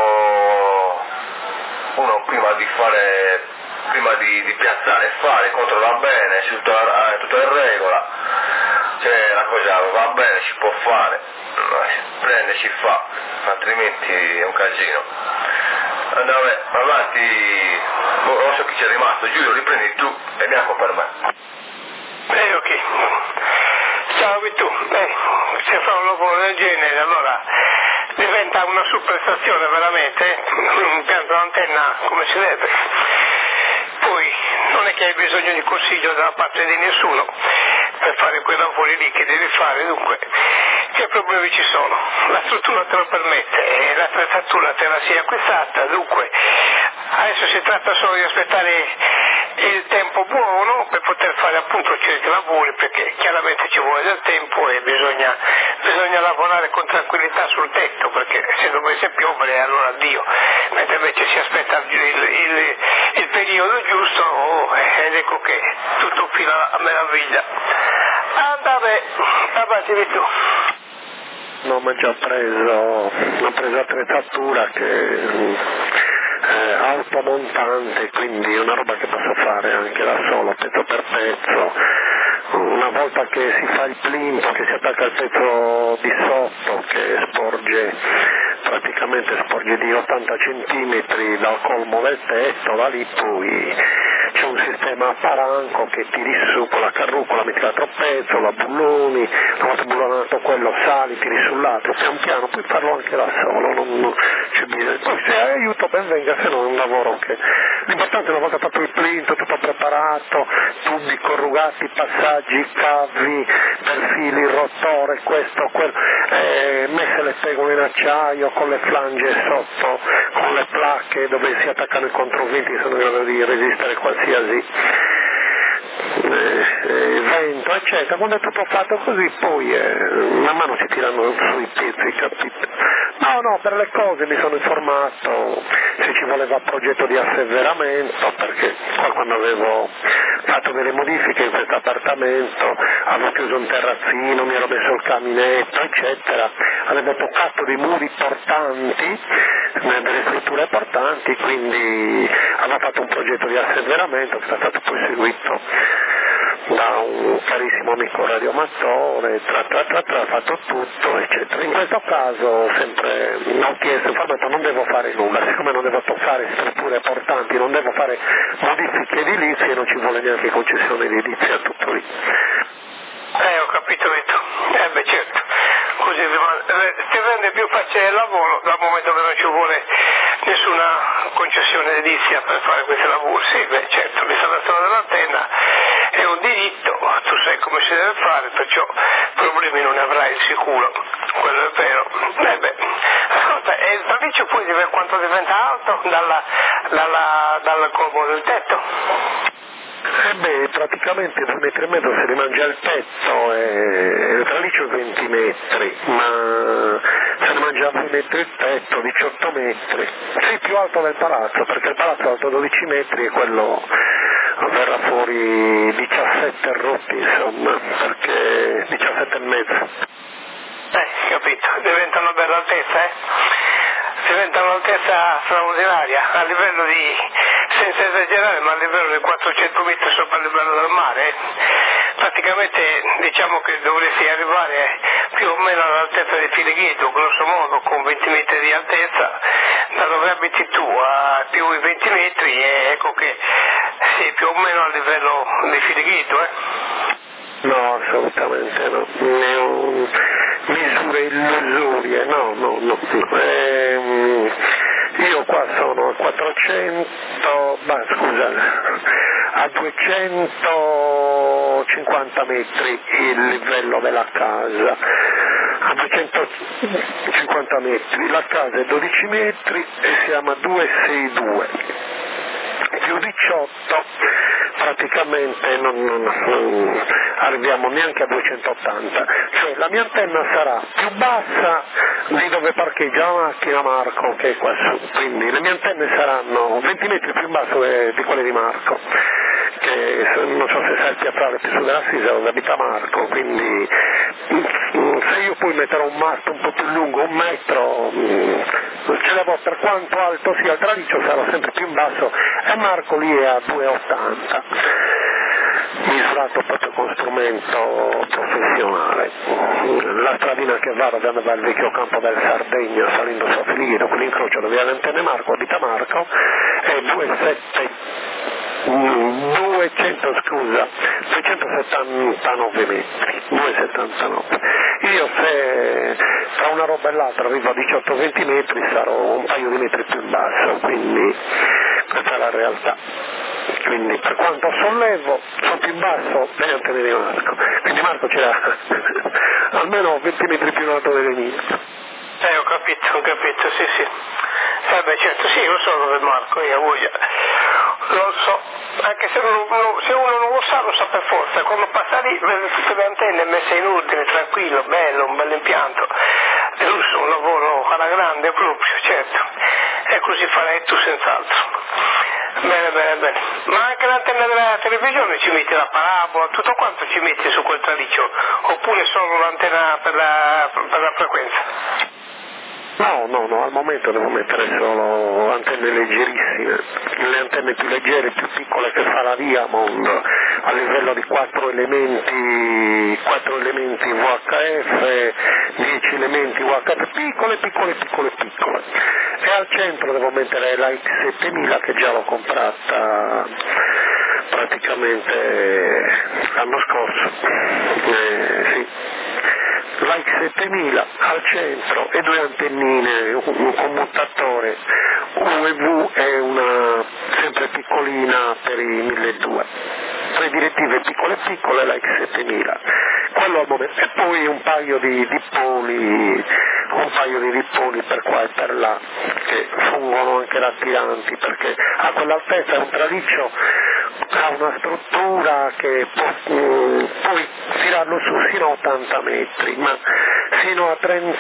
uno prima di fare, prima di, di piazzare e fare, controlla bene, se tutto, eh, tutto è in regola, se la cosa va bene si può fare, prende, si fa, altrimenti è un casino. Andiamo avanti, non so chi c'è rimasto, Giulio riprendi tu e bianco per me. Eh ok, ciao tu, eh, se fa un lavoro del genere allora diventa una superstazione veramente, un impianto d'antenna come si deve. Poi non è che hai bisogno di consiglio da parte di nessuno per fare quei lavori lì che devi fare, dunque che problemi ci sono? La struttura te lo permette, l'attrezzatura te la sei acquistata, dunque adesso si tratta solo di aspettare il tempo buono per poter fare appunto certi lavori, perché chiaramente ci vuole del tempo e bisogna, bisogna lavorare con tranquillità sul tetto, perché se dovesse piovere allora addio, mentre invece si aspetta il, il, il periodo giusto oh, ed ecco che tutto fila a meraviglia. Ah vabbè, avanti di tu. No, ma già preso, ho preso attrezzatura che è automontante, quindi è una roba che posso fare anche da solo, pezzo per pezzo. Una volta che si fa il plinto, che si attacca il pezzo di sotto, che sporge, praticamente sporge di ottanta centimetri dal colmo del tetto, da lì poi c'è un sistema a paranco che tiri su con la carrucola, metti l'altro pezzo, la bulloni, una volta bullonato quello sali, tiri sull'altro, pian piano, puoi farlo anche da solo, non, non c'è bisogno. Poi se hai aiuto ben venga, se no è un lavoro che... L'importante è una volta fatto il plinto, tutto preparato, tubi corrugati, passaggi, cavi, perfili, rotore, questo, quello, eh, messe le spegole in acciaio con le flange sotto, con le placche dove si attaccano i controventi che sono in grado di resistere qualsiasi eh, vento, eccetera. Quando è tutto fatto così poi eh, man mano si tirano sui pezzi, capito? No, no, per le cose mi sono informato se ci voleva progetto di asseveramento, perché qua quando avevo fatto delle modifiche in questo appartamento avevo chiuso un terrazzino, mi ero messo il caminetto, eccetera, avevo toccato dei muri portanti, delle strutture portanti, quindi avevo fatto un progetto di asseveramento che è stato poi seguito da un carissimo amico radioamatore, tra tra tra tra, ha fatto tutto, eccetera. In questo caso ho sempre ho chiesto, informato, non devo fare nulla, siccome non devo toccare strutture portanti, non devo fare modifiche edilizie, non ci vuole neanche concessione edilizia, tutto lì. Eh, ho capito, Vito. Eh beh, certo. Così eh, ti rende più facile il lavoro dal momento che non ci vuole nessuna concessione edilizia per fare questi lavori. Sì, beh, certo, l'installazione dell'antenna è un diritto, tu sai come si deve fare, perciò problemi non ne avrai di sicuro, quello è vero. Eh beh, ascolta, e il traliccio poi deve, quanto diventa alto dalla, dalla, dal colmo del tetto? Eh beh, praticamente due metri e mezzo se ne mangia il tetto e il traliccio venti metri, ma se ne mangia due metri il tetto, diciotto metri. Sì, più alto del palazzo, perché il palazzo è alto dodici metri e quello verrà fuori diciassette rotti, insomma, perché diciassette e mezzo. Eh, capito, diventa una bella altezza, eh? Diventa un'altezza straordinaria, a livello di, senza esagerare, ma a livello di quattrocento metri sopra il livello del mare. Praticamente diciamo che dovresti arrivare più o meno all'altezza di Filighetto, grosso modo, con venti metri di altezza, da dove abiti tu a più di venti metri, e ecco che sei più o meno a livello di Filighetto, eh? No, assolutamente no. Ne ho misure illusorie, no, no, no. Ehm, io qua sono a quattrocento, bah, scusa, a duecentocinquanta metri il livello della casa, a duecentocinquanta metri, la casa è dodici metri e siamo a duecentosesantadue. Più diciotto praticamente non, non, non arriviamo neanche a duecentottanta, cioè la mia antenna sarà più bassa di dove parcheggia la macchina Marco, che è qua su, quindi le mie antenne saranno venti metri più in basso di quelle di Marco, che non so se sai il piazzale più su della Sisa dove abita Marco, quindi se io poi metterò un masto un po' più lungo, un metro, ce l'avrò, per quanto alto sia il traliccio sarò sempre più in basso, e Marco lì è a due e ottanta, misurato proprio con strumento professionale. La stradina che va da dal vecchio campo del Sardegna salendo su Filighetto, quell'incrocio dove ha le antenne Marco, abita Marco, è duecento, scusa, duecentosettantanove metri, duecentosettantanove. Io se tra una roba e l'altra arrivo a diciotto venti metri sarò un paio di metri più in basso, quindi questa è la realtà. Quindi per quanto sollevo, sono più in basso delle antenne di Marco, quindi Marco c'era almeno venti metri più in alto delle mie. Eh, ho capito, ho capito, sì, sì. Eh beh, certo, sì, lo so dove Marco, io voglio, lo so, anche se, non, non, se uno non lo sa, lo sa per forza, quando passa lì, vede tutte le antenne messe in ordine, tranquillo, bello, un bel impianto, giusto, un lavoro alla grande proprio, certo, e così farei tu senz'altro. Bene, bene, bene. Ma anche l'antenna della televisione ci metti la parabola, tutto quanto ci metti su quel traliccio, oppure solo l'antenna per la, per la frequenza? No, no, no, al momento devo mettere solo antenne leggerissime, le antenne più leggere, più piccole che fa la Diamond, a livello di quattro elementi, quattro elementi V H F, dieci elementi V H F, piccole, piccole, piccole, piccole. E al centro devo mettere la X settemila che già l'ho comprata praticamente l'anno scorso, eh, sì. La X settemila al centro e due antennine, un, un commutatore U e V e una sempre piccolina per i milleduecento. Tre direttive piccole piccole, la X settemila, quello al momento, e poi un paio di dipoli, un paio di dipoli per qua e per là che fungono anche da tiranti, perché a quell'altezza è un traliccio, ha una struttura che può, um, puoi tirarlo su fino a ottanta metri, ma fino a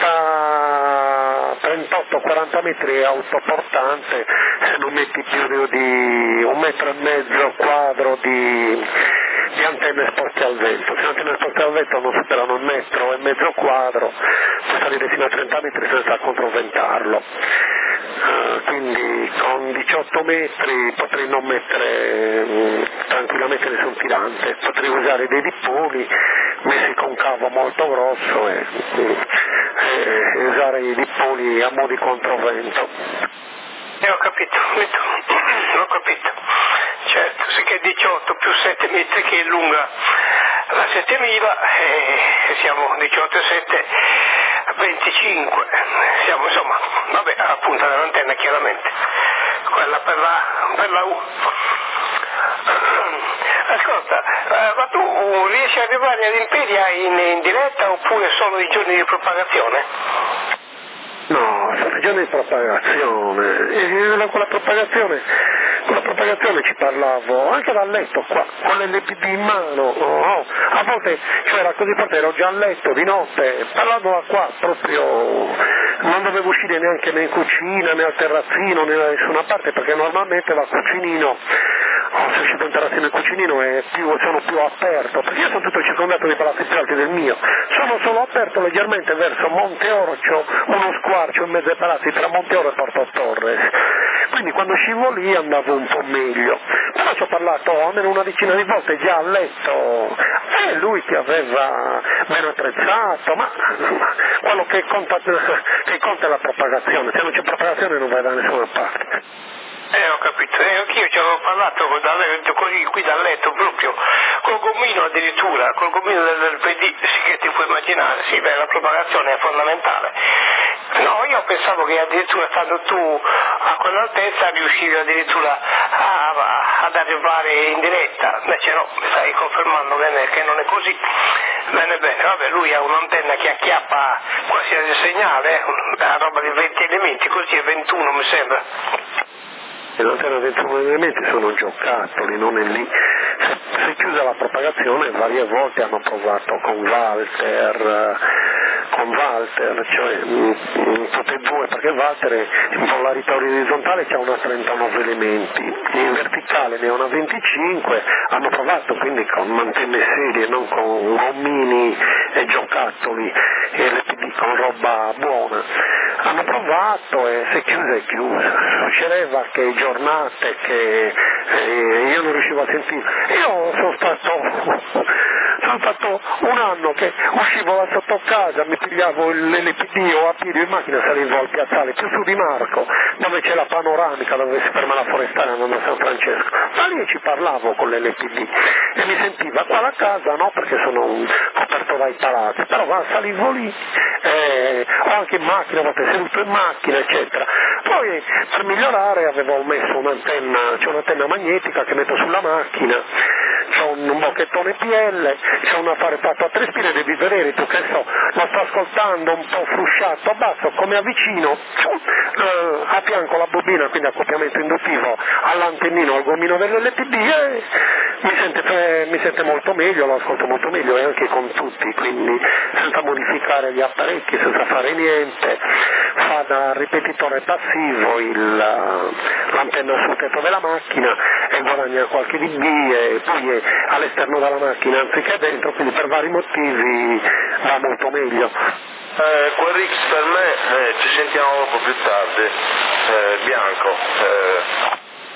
trenta, trentotto quaranta metri è autoportante se non metti più di un metro e mezzo quadro di, di antenne esposte al vento. Se le antenne esposte al vento non superano il metro e mezzo quadro, puoi salire fino a trenta metri senza controventarlo. uh, quindi con diciotto metri potrei non mettere um, tranquillamente nessun tirante, potrei usare dei dipponi messi con cavo molto grosso e, e, e usare i dipponi a mo' di controvento. Eh, ho capito, ho capito, certo, se che diciotto più sette metri che è lunga la settemila, eh, siamo diciotto e sette, venticinque, siamo insomma, vabbè, alla punta dell'antenna chiaramente, quella per la, per la U. Ascolta, eh, ma tu riesci ad arrivare ad Imperia in, in diretta oppure solo i giorni di propagazione? No, sono i giorni di propagazione, e con la propagazione, con la propagazione ci parlavo anche dal letto qua, con l'L P D in mano, oh, oh. A volte cioè era così forte, ero già a letto di notte, parlando da qua proprio, non dovevo uscire neanche né in cucina né al terrazzino né da nessuna parte perché normalmente dal cucinino, oh, se uscito in terrazzino e cucinino è più, sono più aperto, perché io sono tutto circondato di palazzi più alti del mio, sono solo aperto leggermente verso Monte Orcio, uno squarcio in mezzo ai palazzi tra Monte Oro e Porto Torres, quindi quando uscivo lì andavo un po' meglio, però ci ho parlato almeno una decina di volte già a letto, e lui che aveva meno attrezzato, ma quello che conta, che conta è la propagazione, se non c'è propagazione non vai da nessuna parte. Eh, ho capito, eh, anch'io ci avevo parlato così qui dal letto proprio, col gommino addirittura, col gommino del, del P D, sì che ti puoi immaginare, sì, beh, la propagazione è fondamentale. No, io pensavo che addirittura stando tu a quell'altezza riuscivi addirittura a, a, ad arrivare in diretta, invece no, mi stai confermando bene che non è così. Bene, bene, vabbè, lui ha un'antenna che acchiappa qualsiasi segnale, eh, una roba di venti elementi, così è ventuno mi sembra. E l'antenna ventuno elementi sono giocattoli, non è lì. Se, se chiusa la propagazione varie volte hanno provato con Walter, con Walter, cioè mh, tutte e due, perché Walter in polarità orizzontale c'ha una trentanove elementi, in verticale ne ha una venticinque, hanno provato quindi con antenne serie, non con gommini e giocattoli, e L P D con roba buona. Hanno provato e se chiusa è chiusa, succedeva che giornate che eh, io non riuscivo a sentire, io sono stato, sono stato un anno che uscivo da sotto casa, mi pigliavo l'L P D o a piedi in macchina, salivo al piazzale più su di Marco, dove c'è la panoramica, dove si ferma la forestale andando a San Francesco, da lì ci parlavo con l'L P D e mi sentiva, qua la casa no perché sono un, coperto dai palazzi, però va, salivo lì, eh, o anche in macchina, a volte seduto in macchina eccetera. Poi per migliorare avevo messo un'antenna, c'è un'antenna magnetica che metto sulla macchina, c'è un, un bocchettone P L, c'è un apparecchiato a tre spine, devi vedere tu che so, lo sto ascoltando un po' frusciato, basso, come avvicino, eh, a fianco la bobina, quindi accoppiamento induttivo all'antennino, al gommino dell'L P D e mi sente, eh, mi sente molto meglio, lo ascolto molto meglio e anche con tutti, quindi senza modificare gli apparecchi, senza fare niente, fa da ripetitore passivo il, l'antenna sul tetto della macchina e guadagna qualche dB e poi è all'esterno della macchina anziché dentro, quindi per vari motivi va molto meglio. Eh, Querix per me, eh, ci sentiamo dopo più tardi, eh, Bianco. Eh.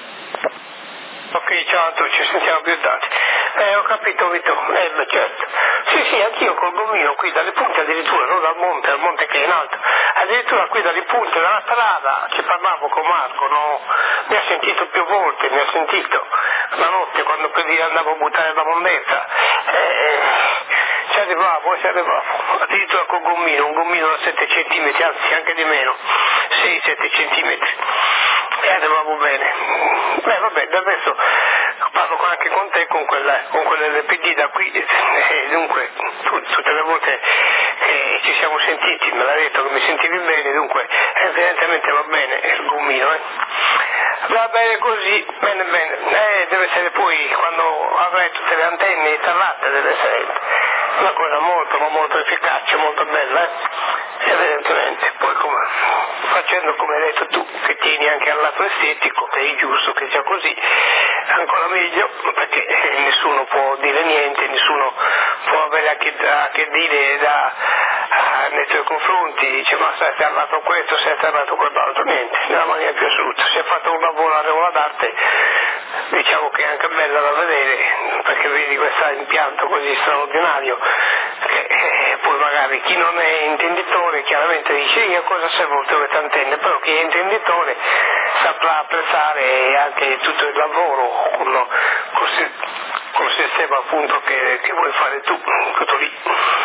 Ok, ciao a tutti, ci sentiamo più tardi. Eh, ho capito Vito, eh, beh, certo. Sì, sì, anch'io col gommino qui dalle punte addirittura, non dal monte, al monte che è in alto, addirittura qui dalle punte della strada, ci parlavo con Marco, no? Mi ha sentito più volte, mi ha sentito la notte quando così andavo a buttare la mondezza. Eh, ci arrivavo, ci arrivavo, addirittura col gommino, un gommino da sette centimetri, anzi anche di meno, sei sette centimetri. E arrivavo bene. Beh vabbè, da adesso parlo anche con te con quella, con quell'L P D da qui, e dunque tu, tutte le volte che ci siamo sentiti me l'ha detto che mi sentivi bene, dunque evidentemente va bene il gommino, eh. Va bene così, bene bene, eh, deve essere poi quando avrai tutte le antenne installate, deve essere una cosa molto ma molto efficace, molto bella, eh? Evidentemente, poi come, facendo come hai detto tu, che tieni anche al lato estetico, che è giusto che sia così, ancora meglio, perché nessuno può dire niente, nessuno può avere a che, a che dire da, nei tuoi confronti, dice ma sei atterrato questo, sei atterrato quell'altro, niente, nella maniera più assoluta. Si è fatto un lavoro a regola d'arte, diciamo che è anche bella da vedere, perché vedi questo impianto così straordinario, che eh, poi magari chi non è intenditore chiaramente dice io cosa servono tutte queste antenne, però chi è intenditore saprà apprezzare anche tutto il lavoro con, col, col sistema appunto che, che vuoi fare tu, tutto lì.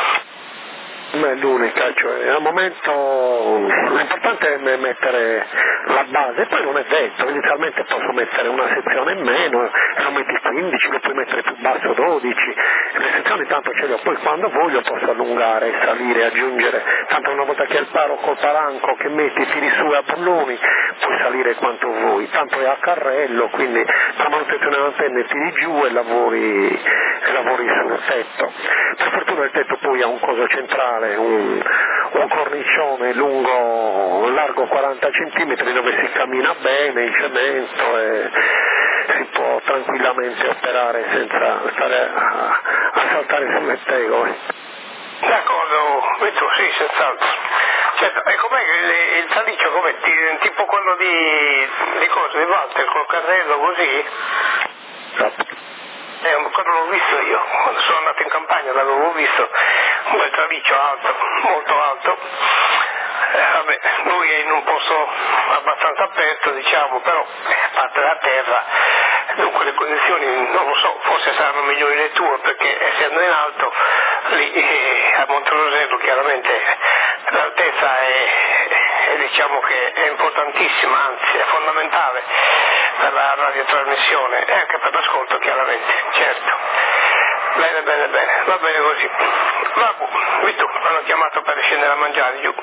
Beh, l'unica, cioè al momento l'importante è mettere la base, poi non è detto, inizialmente posso mettere una sezione in meno, e lo metti quindici, lo puoi mettere più basso dodici, le sezioni tanto ce le ho, poi quando voglio posso allungare, salire, aggiungere, tanto una volta che è il paro col palanco che metti, tiri su a bulloni, puoi salire quanto vuoi, tanto è a carrello, quindi la manutenzione dell'antenna tiri giù e lavori, e lavori sul tetto. Per fortuna il tetto poi ha un coso centrale, Un, un cornicione lungo, largo quaranta centimetri dove si cammina bene in cemento e si può tranquillamente operare senza stare a, a saltare sulle tegole. D'accordo, Vittorio, sì, senz'altro. Certo, e com'è il, il saliccio, com'è? Tipo quello di, di cosa, di Walter, col carrello così? Esatto. Eh, quello l'ho visto io, quando sono andato in campagna l'avevo visto, un bel traliccio alto, molto alto, eh, vabbè, lui è in un posto abbastanza aperto diciamo, però a parte la terra, dunque le condizioni non lo so, forse saranno migliori le tue perché essendo in alto, lì eh, a Monterosello chiaramente l'altezza è, è diciamo che è importantissima, anzi è fondamentale per la radiotrasmissione e anche per l'ascolto chiaramente, certo. Bene, bene, bene, va bene così. Vabbè, Vittu, mi hanno chiamato per scendere a mangiare giù.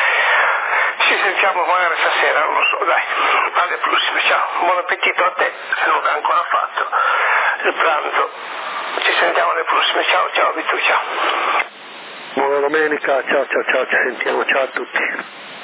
Ci sentiamo magari stasera, non lo so, dai. Alle prossime, ciao. Buon appetito a te, se non l'hai ancora fatto il pranzo. Ci sentiamo alle prossime, ciao, ciao Vittu, ciao. Buona domenica, ciao ciao ciao, ci sentiamo, ciao a tutti.